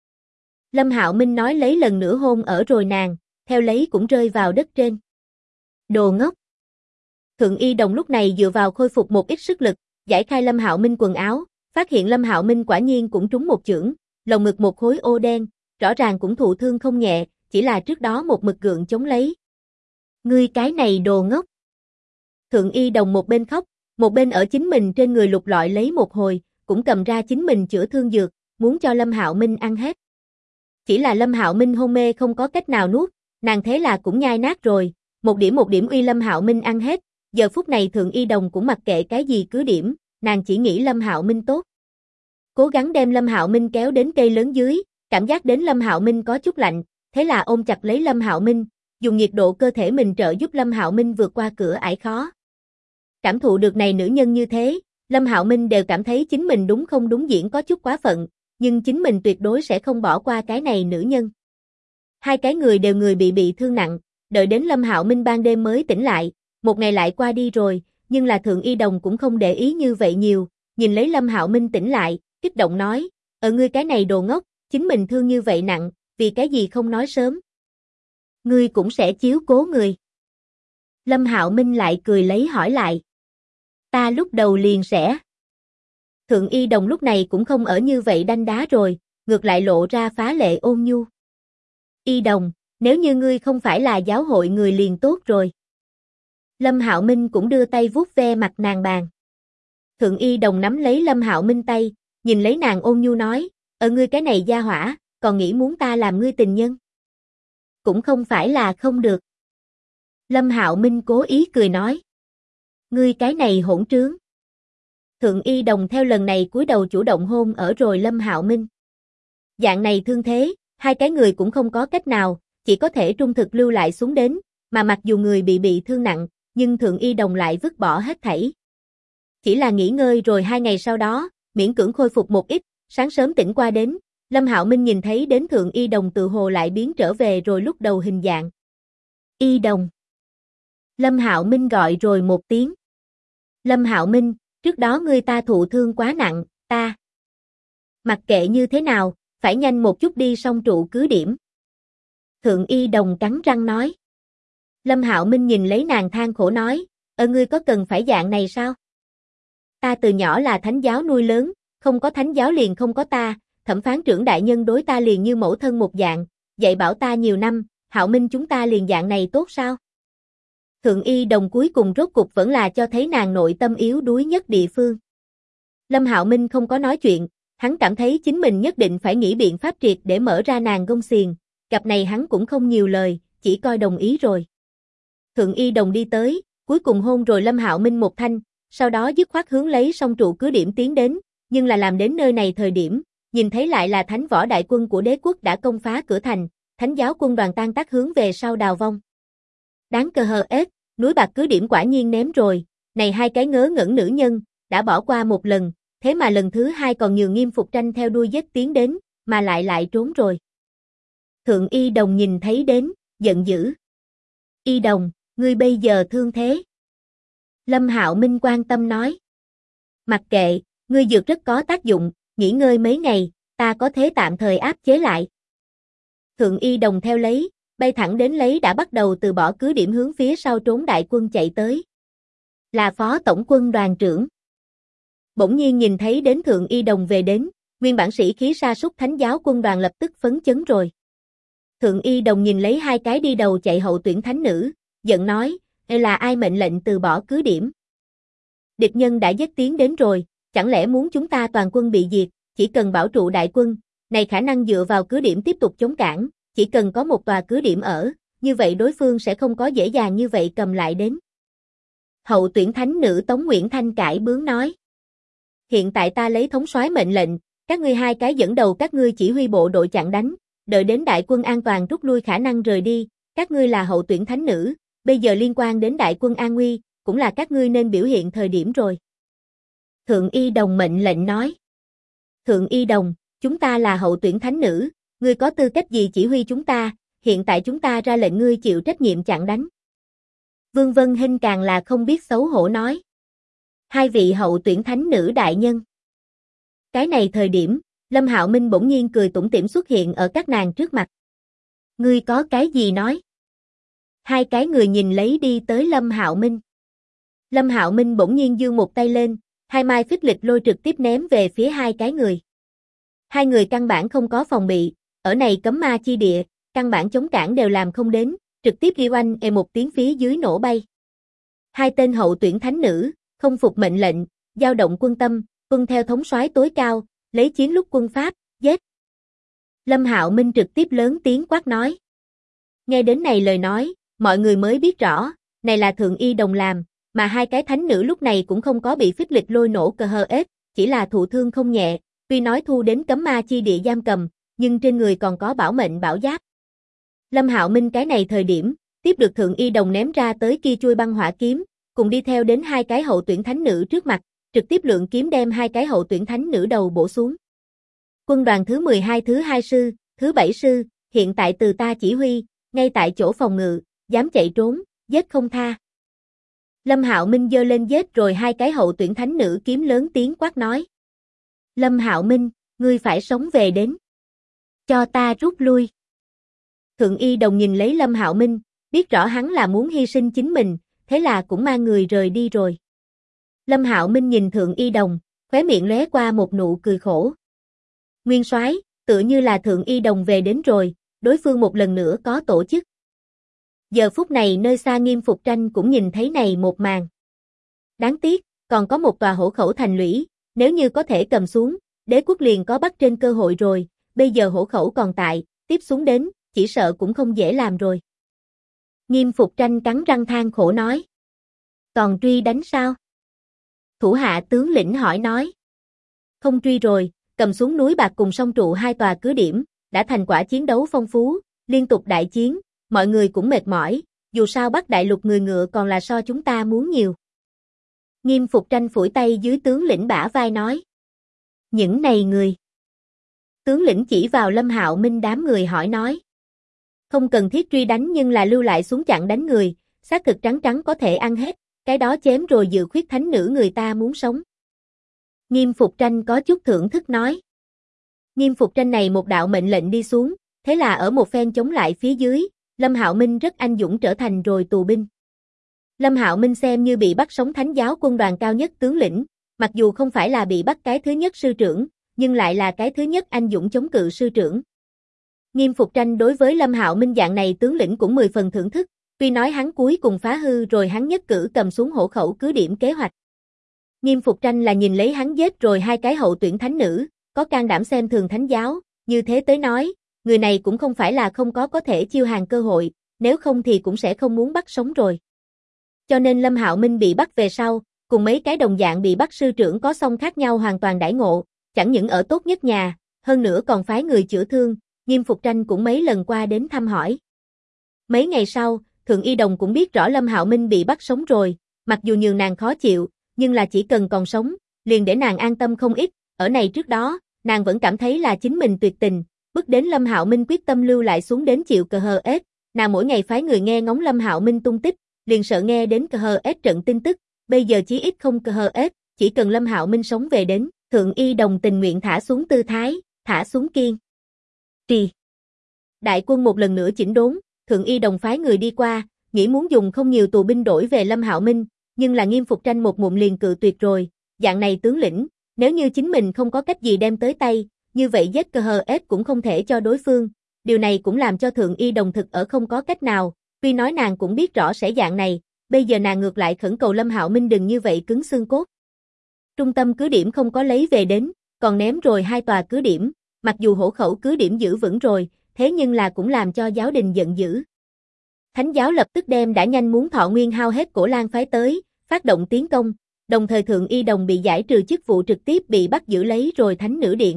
Lâm Hạo Minh nói lấy lần nữa hôn ở rồi nàng, theo lấy cũng rơi vào đất trên. Đồ ngốc. Thượng Y Đồng lúc này dựa vào khôi phục một ít sức lực, giải khai Lâm Hạo Minh quần áo, phát hiện Lâm Hạo Minh quả nhiên cũng trúng một chưởng, lồng ngực một khối ô đen, rõ ràng cũng thụ thương không nhẹ, chỉ là trước đó một mực gượng chống lấy. Ngươi cái này đồ ngốc. Thượng Y Đồng một bên khóc, một bên ở chính mình trên người lục lọi lấy một hồi, cũng cầm ra chính mình chữa thương dược, muốn cho Lâm Hạo Minh ăn hết. Chỉ là Lâm Hạo Minh hôn mê không có cách nào nuốt, nàng thế là cũng nhai nát rồi, một điểm uy Lâm Hạo Minh ăn hết, giờ phút này Thượng Y Đồng cũng mặc kệ cái gì cứ điểm, nàng chỉ nghĩ Lâm Hạo Minh tốt. Cố gắng đem Lâm Hạo Minh kéo đến cây lớn dưới, cảm giác đến Lâm Hạo Minh có chút lạnh, thế là ôm chặt lấy Lâm Hạo Minh, dùng nhiệt độ cơ thể mình trợ giúp Lâm Hạo Minh vượt qua cửa ải khó. Cảm thụ được này nữ nhân như thế, Lâm Hạo Minh đều cảm thấy chính mình đúng không đúng diễn có chút quá phận, nhưng chính mình tuyệt đối sẽ không bỏ qua cái này nữ nhân. Hai cái người đều người bị thương nặng, đợi đến Lâm Hạo Minh ban đêm mới tỉnh lại, một ngày lại qua đi rồi, nhưng là Thượng Y Đồng cũng không để ý như vậy nhiều, nhìn lấy Lâm Hạo Minh tỉnh lại, kích động nói, ngươi cái này đồ ngốc, chính mình thương như vậy nặng, vì cái gì không nói sớm. Ngươi cũng sẽ chiếu cố người. Lâm Hạo Minh lại cười lấy hỏi lại. Ta lúc đầu liền sẽ. Thượng Y Đồng lúc này cũng không ở như vậy đanh đá rồi, ngược lại lộ ra phá lệ ôn nhu. Y Đồng, nếu như ngươi không phải là giáo hội người liền tốt rồi. Lâm Hạo Minh cũng đưa tay vuốt ve mặt nàng bàn. Thượng Y Đồng nắm lấy Lâm Hạo Minh tay, nhìn lấy nàng ôn nhu nói, ngươi cái này gia hỏa, còn nghĩ muốn ta làm ngươi tình nhân? Cũng không phải là không được. Lâm Hạo Minh cố ý cười nói. Ngươi cái này hỗn trướng. Thượng Y Đồng theo lần này cúi đầu chủ động hôn ở rồi Lâm Hạo Minh. Dạng này thương thế, hai cái người cũng không có cách nào, chỉ có thể trung thực lưu lại xuống đến, mà mặc dù người bị thương nặng, nhưng Thượng Y Đồng lại vứt bỏ hết thảy. Chỉ là nghỉ ngơi rồi 2 ngày sau đó, miễn cưỡng khôi phục một ít, sáng sớm tỉnh qua đến, Lâm Hạo Minh nhìn thấy đến Thượng Y Đồng tự hồ lại biến trở về rồi lúc đầu hình dạng. Y Đồng. Lâm Hạo Minh gọi rồi một tiếng. Lâm Hạo Minh, Trước đó ngươi ta thụ thương quá nặng, ta. Mặc kệ như thế nào, phải nhanh một chút đi xong trụ cứ điểm. Thượng Y Đồng cắn răng nói. Lâm Hạo Minh nhìn lấy nàng than khổ nói, ngươi có cần phải dạng này sao? Ta từ nhỏ là thánh giáo nuôi lớn, không có thánh giáo liền không có ta, thẩm phán trưởng đại nhân đối ta liền như mẫu thân một dạng, dạy bảo ta nhiều năm, Hạo Minh chúng ta liền dạng này tốt sao? Thượng Y Đồng cuối cùng rốt cục vẫn là cho thấy nàng nội tâm yếu đuối nhất địa phương. Lâm Hạo Minh không có nói chuyện, hắn cảm thấy chính mình nhất định phải nghĩ biện pháp triệt để mở ra nàng gông xiềng, cặp này hắn cũng không nhiều lời, chỉ coi đồng ý rồi. Thượng Y Đồng đi tới, cuối cùng hôn rồi Lâm Hạo Minh một thanh, sau đó dứt khoát hướng lấy song trụ cứ điểm tiến đến, nhưng là làm đến nơi này thời điểm, nhìn thấy lại là thánh võ đại quân của đế quốc đã công phá cửa thành, thánh giáo quân đoàn tan tác hướng về sau đào vong. Đáng cờ hờ ết, núi bạc cứ điểm quả nhiên ném rồi, này hai cái ngớ ngẩn nữ nhân, đã bỏ qua một lần, thế mà lần thứ hai còn nhường Nghiêm Phục Tranh theo đuôi giết tiến đến, mà lại trốn rồi. Thượng Y Đồng nhìn thấy đến, giận dữ. Y Đồng, ngươi bây giờ thương thế. Lâm Hạo Minh quan tâm nói. Mặc kệ, ngươi dược rất có tác dụng, nghỉ ngơi mấy ngày, ta có thể tạm thời áp chế lại. Thượng Y Đồng theo lấy, bay thẳng đến lấy đã bắt đầu từ bỏ cứ điểm hướng phía sau trốn đại quân chạy tới. Là Phó Tổng quân đoàn trưởng. Bỗng nhiên nhìn thấy đến Thượng Y Đồng về đến, nguyên bản sĩ khí sa sút thánh giáo quân đoàn lập tức phấn chấn rồi. Thượng Y Đồng nhìn lấy hai cái đi đầu chạy hậu tuyển thánh nữ, giận nói, là ai mệnh lệnh từ bỏ cứ điểm? Địch nhân đã giết tiến đến rồi, chẳng lẽ muốn chúng ta toàn quân bị diệt, chỉ cần bảo trụ đại quân, này khả năng dựa vào cứ điểm tiếp tục chống cản, chỉ cần có một tòa cứ điểm ở, như vậy đối phương sẽ không có dễ dàng như vậy cầm lại đến. Hậu tuyển thánh nữ Tống Nguyễn Thanh cãi bướng nói. Hiện tại ta lấy thống soái mệnh lệnh, các ngươi hai cái dẫn đầu các ngươi chỉ huy bộ đội chặn đánh, đợi đến đại quân an toàn rút lui khả năng rời đi, các ngươi là hậu tuyển thánh nữ, bây giờ liên quan đến đại quân an nguy, cũng là các ngươi nên biểu hiện thời điểm rồi. Thượng Y Đồng mệnh lệnh nói. Thượng Y Đồng, chúng ta là hậu tuyển thánh nữ, ngươi có tư cách gì chỉ huy chúng ta, hiện tại chúng ta ra lệnh ngươi chịu trách nhiệm chặn đánh. Vương Vân Hinh càng là không biết xấu hổ nói. Hai vị hậu tuyển thánh nữ đại nhân. Cái này thời điểm, Lâm Hạo Minh bỗng nhiên cười tủm tỉm xuất hiện ở các nàng trước mặt. Ngươi có cái gì nói? Hai cái người nhìn lấy đi tới Lâm Hạo Minh. Lâm Hạo Minh bỗng nhiên giương một tay lên, hai mai phích lịch lôi trực tiếp ném về phía hai cái người. Hai người căn bản không có phòng bị, ở này cấm ma chi địa, căn bản chống cản đều làm không đến, trực tiếp ghi oanh một tiếng phía dưới nổ bay. Hai tên hậu tuyển thánh nữ, không phục mệnh lệnh, dao động quân tâm, tuân theo thống soái tối cao, lấy chiến lúc quân pháp, giết. Lâm Hạo Minh trực tiếp lớn tiếng quát nói. Nghe đến này lời nói, mọi người mới biết rõ, này là Thượng Y Đồng làm, mà hai cái thánh nữ lúc này cũng không có bị phích lịch lôi nổ cờ hờ ết, chỉ là thụ thương không nhẹ, tuy nói thu đến cấm ma chi địa giam cầm, nhưng trên người còn có bảo mệnh bảo giáp. Lâm Hạo Minh cái này thời điểm, tiếp được Thượng Y Đồng ném ra tới kia chuôi băng hỏa kiếm, cùng đi theo đến hai cái hậu tuyển thánh nữ trước mặt, trực tiếp lượng kiếm đem hai cái hậu tuyển thánh nữ đầu bổ xuống. Quân đoàn thứ 12 thứ 2 sư, thứ 7 sư, hiện tại từ ta chỉ huy, ngay tại chỗ phòng ngự, dám chạy trốn, giết không tha. Lâm Hạo Minh giơ lên giết rồi hai cái hậu tuyển thánh nữ kiếm lớn tiếng quát nói. Lâm Hạo Minh, ngươi phải sống về đến. Cho ta rút lui. Thượng Y Đồng nhìn lấy Lâm Hạo Minh, biết rõ hắn là muốn hy sinh chính mình, thế là cũng mang người rời đi rồi. Lâm Hạo Minh nhìn Thượng Y Đồng, khóe miệng lóe qua một nụ cười khổ. Nguyên soái, tựa như là Thượng Y Đồng về đến rồi, đối phương một lần nữa có tổ chức. Giờ phút này nơi xa Nghiêm Phục Tranh cũng nhìn thấy này một màn. Đáng tiếc, còn có một tòa hổ khẩu thành lũy, nếu như có thể cầm xuống, đế quốc liền có bắt trên cơ hội rồi, bây giờ hổ khẩu còn tại, tiếp xuống đến, chỉ sợ cũng không dễ làm rồi. Nghiêm Phục Tranh cắn răng than khổ nói. Còn truy đánh sao? Thủ hạ tướng lĩnh hỏi nói. Không truy rồi, cầm xuống núi bạc cùng song trụ hai tòa cứ điểm, đã thành quả chiến đấu phong phú, liên tục đại chiến, mọi người cũng mệt mỏi, dù sao Bắc Đại Lục người ngựa còn là so chúng ta muốn nhiều. Nghiêm Phục Tranh phủi tay dưới tướng lĩnh bả vai nói. Những này người. Tướng lĩnh chỉ vào Lâm Hạo Minh đám người hỏi nói. Không cần thiết truy đánh nhưng là lưu lại xuống chặn đánh người, xác thực trắng trắng có thể ăn hết, cái đó chém rồi dự khuyết thánh nữ người ta muốn sống, Nghiêm Phục Tranh có chút thưởng thức nói. Nghiêm Phục Tranh này một đạo mệnh lệnh đi xuống, thế là ở một phen chống lại phía dưới, Lâm Hạo Minh rất anh dũng trở thành rồi tù binh. Lâm Hạo Minh xem như bị bắt sống Thánh giáo quân đoàn cao nhất tướng lĩnh, mặc dù không phải là bị bắt cái thứ nhất sư trưởng, nhưng lại là cái thứ nhất anh dũng chống cự sư trưởng. Nghiêm Phục Tranh đối với Lâm Hạo Minh dạng này tướng lĩnh cũng 10 phần thưởng thức, tuy nói hắn cuối cùng phá hư rồi hắn nhất cử cầm xuống hổ khẩu cứ điểm kế hoạch. Nghiêm Phục Tranh là nhìn lấy hắn giết rồi 2 cái hậu tuyển thánh nữ, có can đảm xem thường Thánh giáo, như thế tới nói, người này cũng không phải là không có thể chiêu hàng cơ hội, nếu không thì cũng sẽ không muốn bắt sống rồi. Cho nên Lâm Hạo Minh bị bắt về sau, cùng mấy cái đồng dạng bị bắt sư trưởng có song khác nhau hoàn toàn đãi ngộ, chẳng những ở tốt nhất nhà, hơn nữa còn phái người chữa thương, Nghiêm Phục Tranh cũng mấy lần qua đến thăm hỏi. Mấy ngày sau, Thượng Y Đồng cũng biết rõ Lâm Hạo Minh bị bắt sống rồi, mặc dù nhường nàng khó chịu, nhưng là chỉ cần còn sống, liền để nàng an tâm không ít, ở này trước đó, nàng vẫn cảm thấy là chính mình tuyệt tình, bước đến Lâm Hạo Minh quyết tâm lưu lại xuống đến chịu cờ hờ ết, nàng mỗi ngày phái người nghe ngóng Lâm Hạo Minh tung tích, liền sợ nghe đến cờ hờ ết trận tin tức, bây giờ chí ít không cờ hờ ết, chỉ cần Lâm Hạo Minh sống về đến, Thượng Y Đồng tình nguyện thả xuống tư thái, thả xuống kiên trì. Đại quân một lần nữa chỉnh đốn, Thượng Y Đồng phái người đi qua, nghĩ muốn dùng không nhiều tù binh đổi về Lâm Hạo Minh, nhưng là Nghiêm Phục Tranh một ngụm liền cự tuyệt rồi, dạng này tướng lĩnh, nếu như chính mình không có cách gì đem tới tay, như vậy giết cờ hờ ết cũng không thể cho đối phương, điều này cũng làm cho Thượng Y Đồng thực ở không có cách nào, tuy nói nàng cũng biết rõ sẽ dạng này, bây giờ nàng ngược lại khẩn cầu Lâm Hạo Minh đừng như vậy cứng xương cốt. Trung tâm cứ điểm không có lấy về đến, còn ném rồi 2 tòa cứ điểm, mặc dù hổ khẩu cứ điểm giữ vững rồi, thế nhưng là cũng làm cho giáo đình giận dữ. Thánh giáo lập tức đem đã nhanh muốn thọ nguyên hao hết Cổ Lan phái tới, phát động tiến công, đồng thời Thượng Y Đồng bị giải trừ chức vụ trực tiếp bị bắt giữ lấy rồi Thánh Nữ Điện.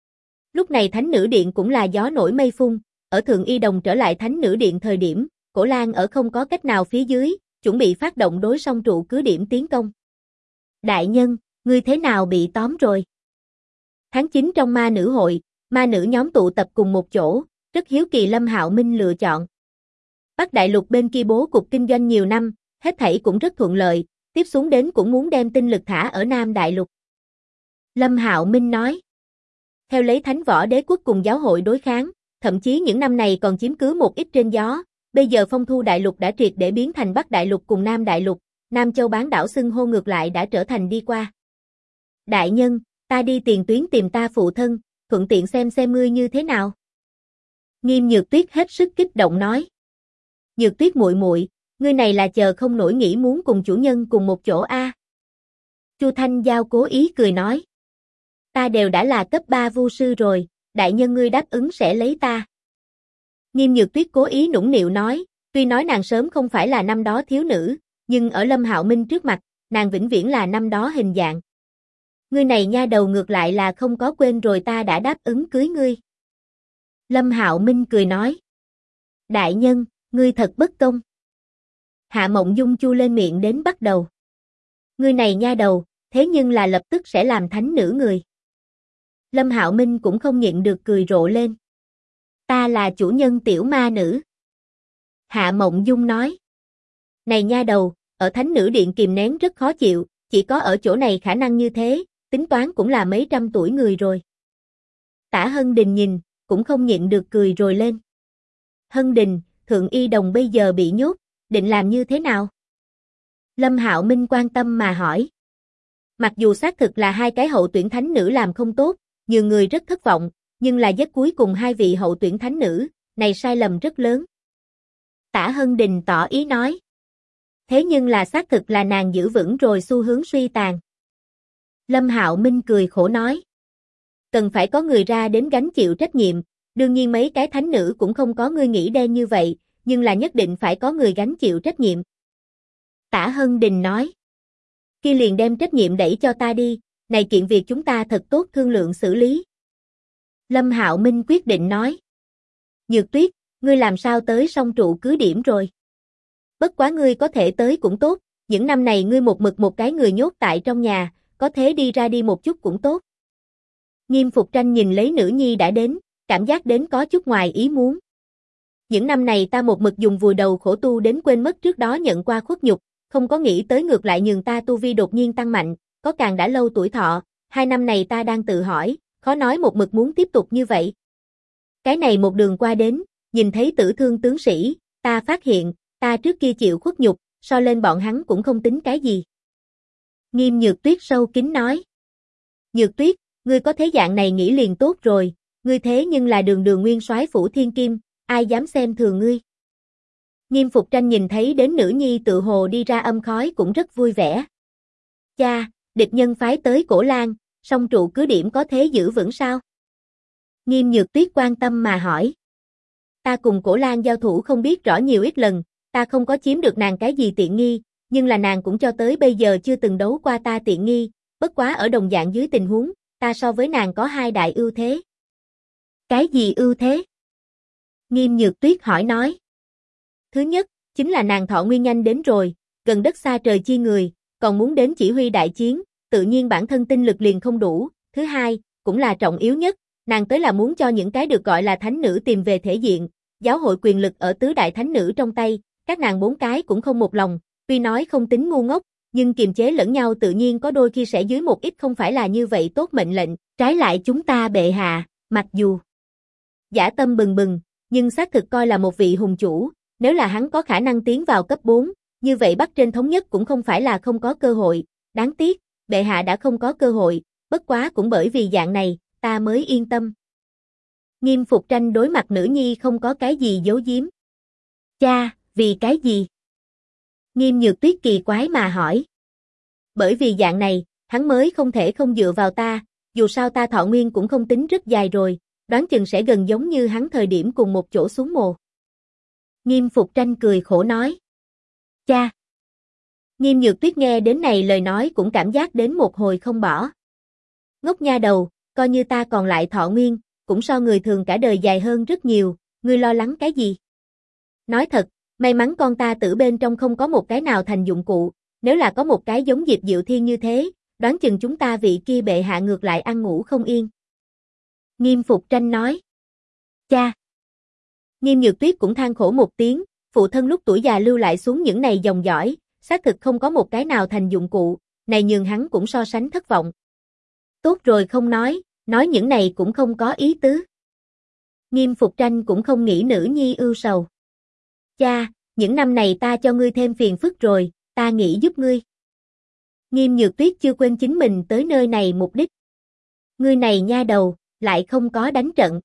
Lúc này Thánh Nữ Điện cũng là gió nổi mây phun, ở Thượng Y Đồng trở lại Thánh Nữ Điện thời điểm, Cổ Lan ở không có cách nào phía dưới, chuẩn bị phát động đối song trụ cứ điểm tiến công. Đại nhân, ngươi thế nào bị tóm rồi? Tháng 9 trong ma nữ hội, ma nữ nhóm tụ tập cùng một chỗ, rất hiếu kỳ Lâm Hạo Minh lựa chọn. Bắc Đại Lục bên kia bố cục kinh doanh nhiều năm, hết thảy cũng rất thuận lợi, tiếp xuống đến cũng muốn đem tinh lực thả ở Nam Đại Lục. Lâm Hạo Minh nói. Theo lấy Thánh Võ Đế quốc cùng giáo hội đối kháng, thậm chí những năm này còn chiếm cứ một ít trên gió, bây giờ Phong Thu Đại Lục đã triệt để biến thành Bắc Đại Lục cùng Nam Đại Lục, Nam Châu bán đảo xưng hô ngược lại đã trở thành đi qua. Đại nhân, ta đi tiền tuyến tìm ta phụ thân, thuận tiện xem ngươi như thế nào. Nghiêm Nhược Tuyết hết sức kích động nói. Nhược Tuyết muội muội, ngươi này là chờ không nổi nghĩ muốn cùng chủ nhân cùng một chỗ a. Chu Thanh Giao cố ý cười nói. Ta đều đã là cấp 3 vu sư rồi, đại nhân ngươi đáp ứng sẽ lấy ta. Nghiêm Nhược Tuyết cố ý nũng nịu nói, tuy nói nàng sớm không phải là năm đó thiếu nữ, nhưng ở Lâm Hạo Minh trước mặt, nàng vĩnh viễn là năm đó hình dạng. Ngươi này nha đầu ngược lại là không có quên rồi ta đã đáp ứng cưới ngươi. Lâm Hạo Minh cười nói. Đại nhân, ngươi thật bất công. Hạ Mộng Dung chu lên miệng đến bắt đầu. Ngươi này nha đầu, thế nhưng là lập tức sẽ làm thánh nữ người. Lâm Hạo Minh cũng không nhịn được cười rộ lên. Ta là chủ nhân tiểu ma nữ. Hạ Mộng Dung nói. Này nha đầu, ở thánh nữ điện kìm nén rất khó chịu, chỉ có ở chỗ này khả năng như thế, tính toán cũng là mấy trăm tuổi người rồi. Tả Hân Đình nhìn, cũng không nhịn được cười rồi lên. Hân Đình, Thượng Y Đồng bây giờ bị nhốt, định làm như thế nào? Lâm Hạo Minh quan tâm mà hỏi. Mặc dù xác thực là 2 cái hậu tuyển thánh nữ làm không tốt, nhiều người rất thất vọng, nhưng là giết cuối cùng 2 vị hậu tuyển thánh nữ, này sai lầm rất lớn. Tả Hân Đình tỏ ý nói. Thế nhưng là xác thực là nàng giữ vững rồi xu hướng suy tàn. Lâm Hạo Minh cười khổ nói. Cần phải có người ra đến gánh chịu trách nhiệm, đương nhiên mấy cái thánh nữ cũng không có ngươi nghĩ đen như vậy, nhưng là nhất định phải có người gánh chịu trách nhiệm. Tả Hân Đình nói. Kia liền đem trách nhiệm đẩy cho ta đi, này kiện việc chúng ta thật tốt thương lượng xử lý. Lâm Hạo Minh quyết định nói. Nhược Tuyết, ngươi làm sao tới song trụ cứ điểm rồi? Bất quá ngươi có thể tới cũng tốt, những năm này ngươi một mực một cái người nhốt tại trong nhà, có thế đi ra đi một chút cũng tốt. Nghiêm Phục Tranh nhìn lấy nữ nhi đã đến, cảm giác đến có chút ngoài ý muốn. Những năm này ta một mực dùng vùi đầu khổ tu đến quên mất trước đó nhận qua khuất nhục, không có nghĩ tới ngược lại nhường ta tu vi đột nhiên tăng mạnh, có càng đã lâu tuổi thọ, 2 năm này ta đang tự hỏi, khó nói một mực muốn tiếp tục như vậy. Cái này một đường qua đến, nhìn thấy tử thương tướng sĩ, ta phát hiện, ta trước kia chịu khuất nhục, so lên bọn hắn cũng không tính cái gì. Nghiêm Nhược Tuyết sâu kín nói. Nhược Tuyết, ngươi có thế dạng này nghĩ liền tốt rồi, ngươi thế nhưng là đường đường nguyên soái phủ thiên kim, ai dám xem thường ngươi. Nghiêm Phục Tranh nhìn thấy đến nữ nhi tự hồ đi ra âm khói cũng rất vui vẻ. Cha, địch nhân phái tới Cổ Lan, song trụ cứ điểm có thế giữ vững sao? Nghiêm Nhược Tuyết quan tâm mà hỏi. Ta cùng Cổ Lan giao thủ không biết rõ nhiều ít lần, ta không có chiếm được nàng cái gì tiện nghi, nhưng là nàng cũng cho tới bây giờ chưa từng đấu qua ta tiện nghi, bất quá ở đồng dạng dưới tình huống, ta so với nàng có 2 đại ưu thế. Cái gì ưu thế? Nghiêm Nhược Tuyết hỏi nói. Thứ nhất, chính là nàng thọ nguyên nhanh đến rồi, gần đất xa trời chi người, còn muốn đến chỉ huy đại chiến, tự nhiên bản thân tinh lực liền không đủ. Thứ hai, cũng là trọng yếu nhất, nàng tới là muốn cho những cái được gọi là thánh nữ tìm về thể diện, giáo hội quyền lực ở tứ đại thánh nữ trong tay, các nàng 4 cái cũng không một lòng, tuy nói không tính ngu ngốc, nhưng kiềm chế lẫn nhau tự nhiên có đôi khi sẽ dưới một ít không phải là như vậy tốt mệnh lệnh, trái lại chúng ta bệ hạ, mặc dù dã tâm bừng bừng, nhưng xác thực coi là một vị hùng chủ, nếu là hắn có khả năng tiến vào cấp 4, như vậy Bắc trên thống nhất cũng không phải là không có cơ hội, đáng tiếc, bệ hạ đã không có cơ hội, bất quá cũng bởi vì dạng này, ta mới yên tâm. Nghiêm Phục Tranh đối mặt nữ nhi không có cái gì giấu giếm. Cha, vì cái gì? Nghiêm Nhược Tuyết kỳ quái mà hỏi. Bởi vì dạng này, hắn mới không thể không dựa vào ta, dù sao ta thọ nguyên cũng không tính rất dài rồi, đoán chừng sẽ gần giống như hắn thời điểm cùng một chỗ xuống mồ. Nghiêm Phục Tranh cười khổ nói. Cha! Nghiêm Nhược Tuyết nghe đến này lời nói cũng cảm giác đến một hồi không bỏ. Ngốc nha đầu, coi như ta còn lại thọ nguyên, cũng so người thường cả đời dài hơn rất nhiều, ngươi lo lắng cái gì? Nói thật, may mắn con ta tử bên trong không có một cái nào thành dụng cụ, nếu là có một cái giống Diệp Diệu Thiên như thế, đoán chừng chúng ta vị kia bệ hạ ngược lại ăn ngủ không yên. Nghiêm Phục Tranh nói. Cha! Nghiêm Nhược Tuyết cũng than khổ một tiếng, phụ thân lúc tuổi già lưu lại xuống những này dòng dõi, xác thực không có một cái nào thành dụng cụ, này nhường hắn cũng so sánh thất vọng. Tốt rồi không nói những này cũng không có ý tứ. Nghiêm Phục Tranh cũng không nghĩ nữ nhi ưu sầu. Cha, những năm này ta cho ngươi thêm phiền phức rồi, ta nghĩ giúp ngươi. Nghiêm Nhược Tuyết chưa quên chính mình tới nơi này mục đích. Ngươi này nha đầu, lại không có đánh trận.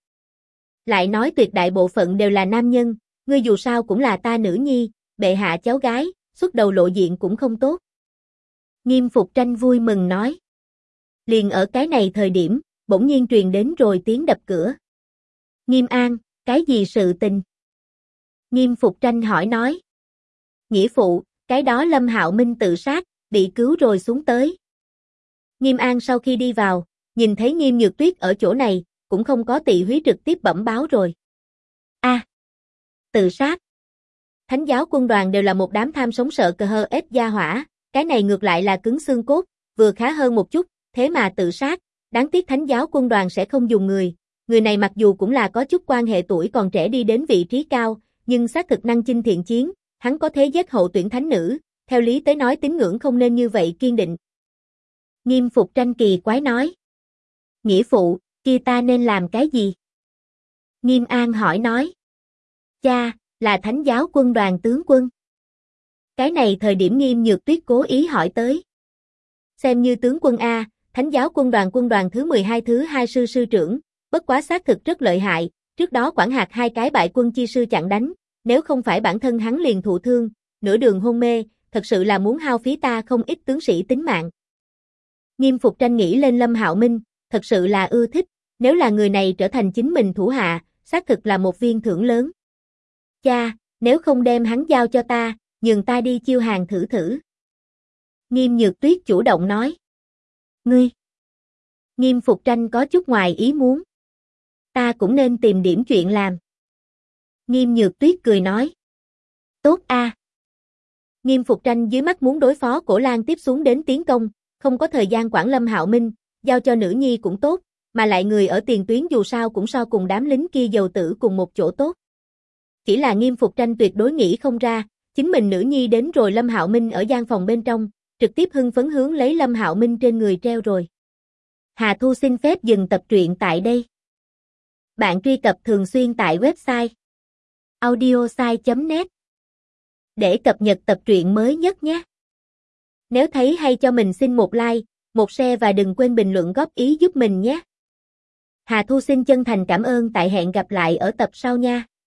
Lại nói tuyệt đại bộ phận đều là nam nhân, ngươi dù sao cũng là ta nữ nhi, bệ hạ cháu gái, xuất đầu lộ diện cũng không tốt. Nghiêm Phục Tranh vui mừng nói. Liền ở cái này thời điểm, bỗng nhiên truyền đến rồi tiếng đập cửa. Nghiêm An, cái gì sự tình? Nghiêm Phục Tranh hỏi nói. Nghĩa phụ, cái đó Lâm Hạo Minh tự sát, bị cứu rồi xuống tới. Nghiêm An sau khi đi vào, nhìn thấy Nghiêm Nhược Tuyết ở chỗ này, cũng không có tị húy trực tiếp bẩm báo rồi. Tự sát. Thánh giáo quân đoàn đều là một đám tham sống sợ cờ hơ ếch gia hỏa, cái này ngược lại là cứng xương cốt, vừa khá hơn một chút, thế mà tự sát, đáng tiếc thánh giáo quân đoàn sẽ không dùng người này mặc dù cũng là có chút quan hệ tuổi còn trẻ đi đến vị trí cao, nhưng xác thực năng chinh thiện chiến, hắn có thế giết hậu tuyển thánh nữ, theo lý tới nói tín ngưỡng không nên như vậy kiên định. Nghiêm Phục Tranh kỳ quái nói. Nghĩa phụ, kia ta nên làm cái gì? Nghiêm An hỏi nói. Cha, là thánh giáo quân đoàn tướng quân. Cái này thời điểm Nghiêm Nhược Tuyết cố ý hỏi tới. Xem như tướng quân A, thánh giáo quân đoàn thứ 12 thứ 2 sư trưởng, bất quá xác thực rất lợi hại, trước đó quản hạt 2 cái bại quân chi sư chặn đánh, nếu không phải bản thân hắn liền thụ thương, nửa đường hôn mê, thật sự là muốn hao phí ta không ít tướng sĩ tính mạng. Nghiêm Phục Tranh nghĩ lên Lâm Hạo Minh, thật sự là ưa thích, nếu là người này trở thành chính mình thủ hạ, xác thực là một viên thưởng lớn. Cha, nếu không đem hắn giao cho ta, nhường ta đi chiêu hàng thử thử. Nghiêm Nhược Tuyết chủ động nói. Ngươi. Nghiêm Phục Tranh có chút ngoài ý muốn. Ta cũng nên tìm điểm chuyện làm. Nghiêm Nhược Tuyết cười nói. Tốt a. Nghiêm Phục Tranh dưới mắt muốn đối phó Cổ Lan tiếp xuống đến tiến công, không có thời gian quản Lâm Hạo Minh, giao cho nữ nhi cũng tốt, mà lại người ở tiền tuyến dù sao cũng so cùng đám lính kia dầu tử cùng một chỗ tốt. Chỉ là Nghiêm Phục Tranh tuyệt đối nghĩ không ra, chính mình nữ nhi đến rồi Lâm Hạo Minh ở gian phòng bên trong, trực tiếp hưng phấn hướng lấy Lâm Hạo Minh trên người treo rồi. Hà Thu xin phép dừng tập truyện tại đây. Bạn truy cập thường xuyên tại website audiosai.net để cập nhật tập truyện mới nhất nhé. Nếu thấy hay cho mình xin một like, một share và đừng quên bình luận góp ý giúp mình nhé. Hà Thu xin chân thành cảm ơn, tại hẹn gặp lại ở tập sau nha.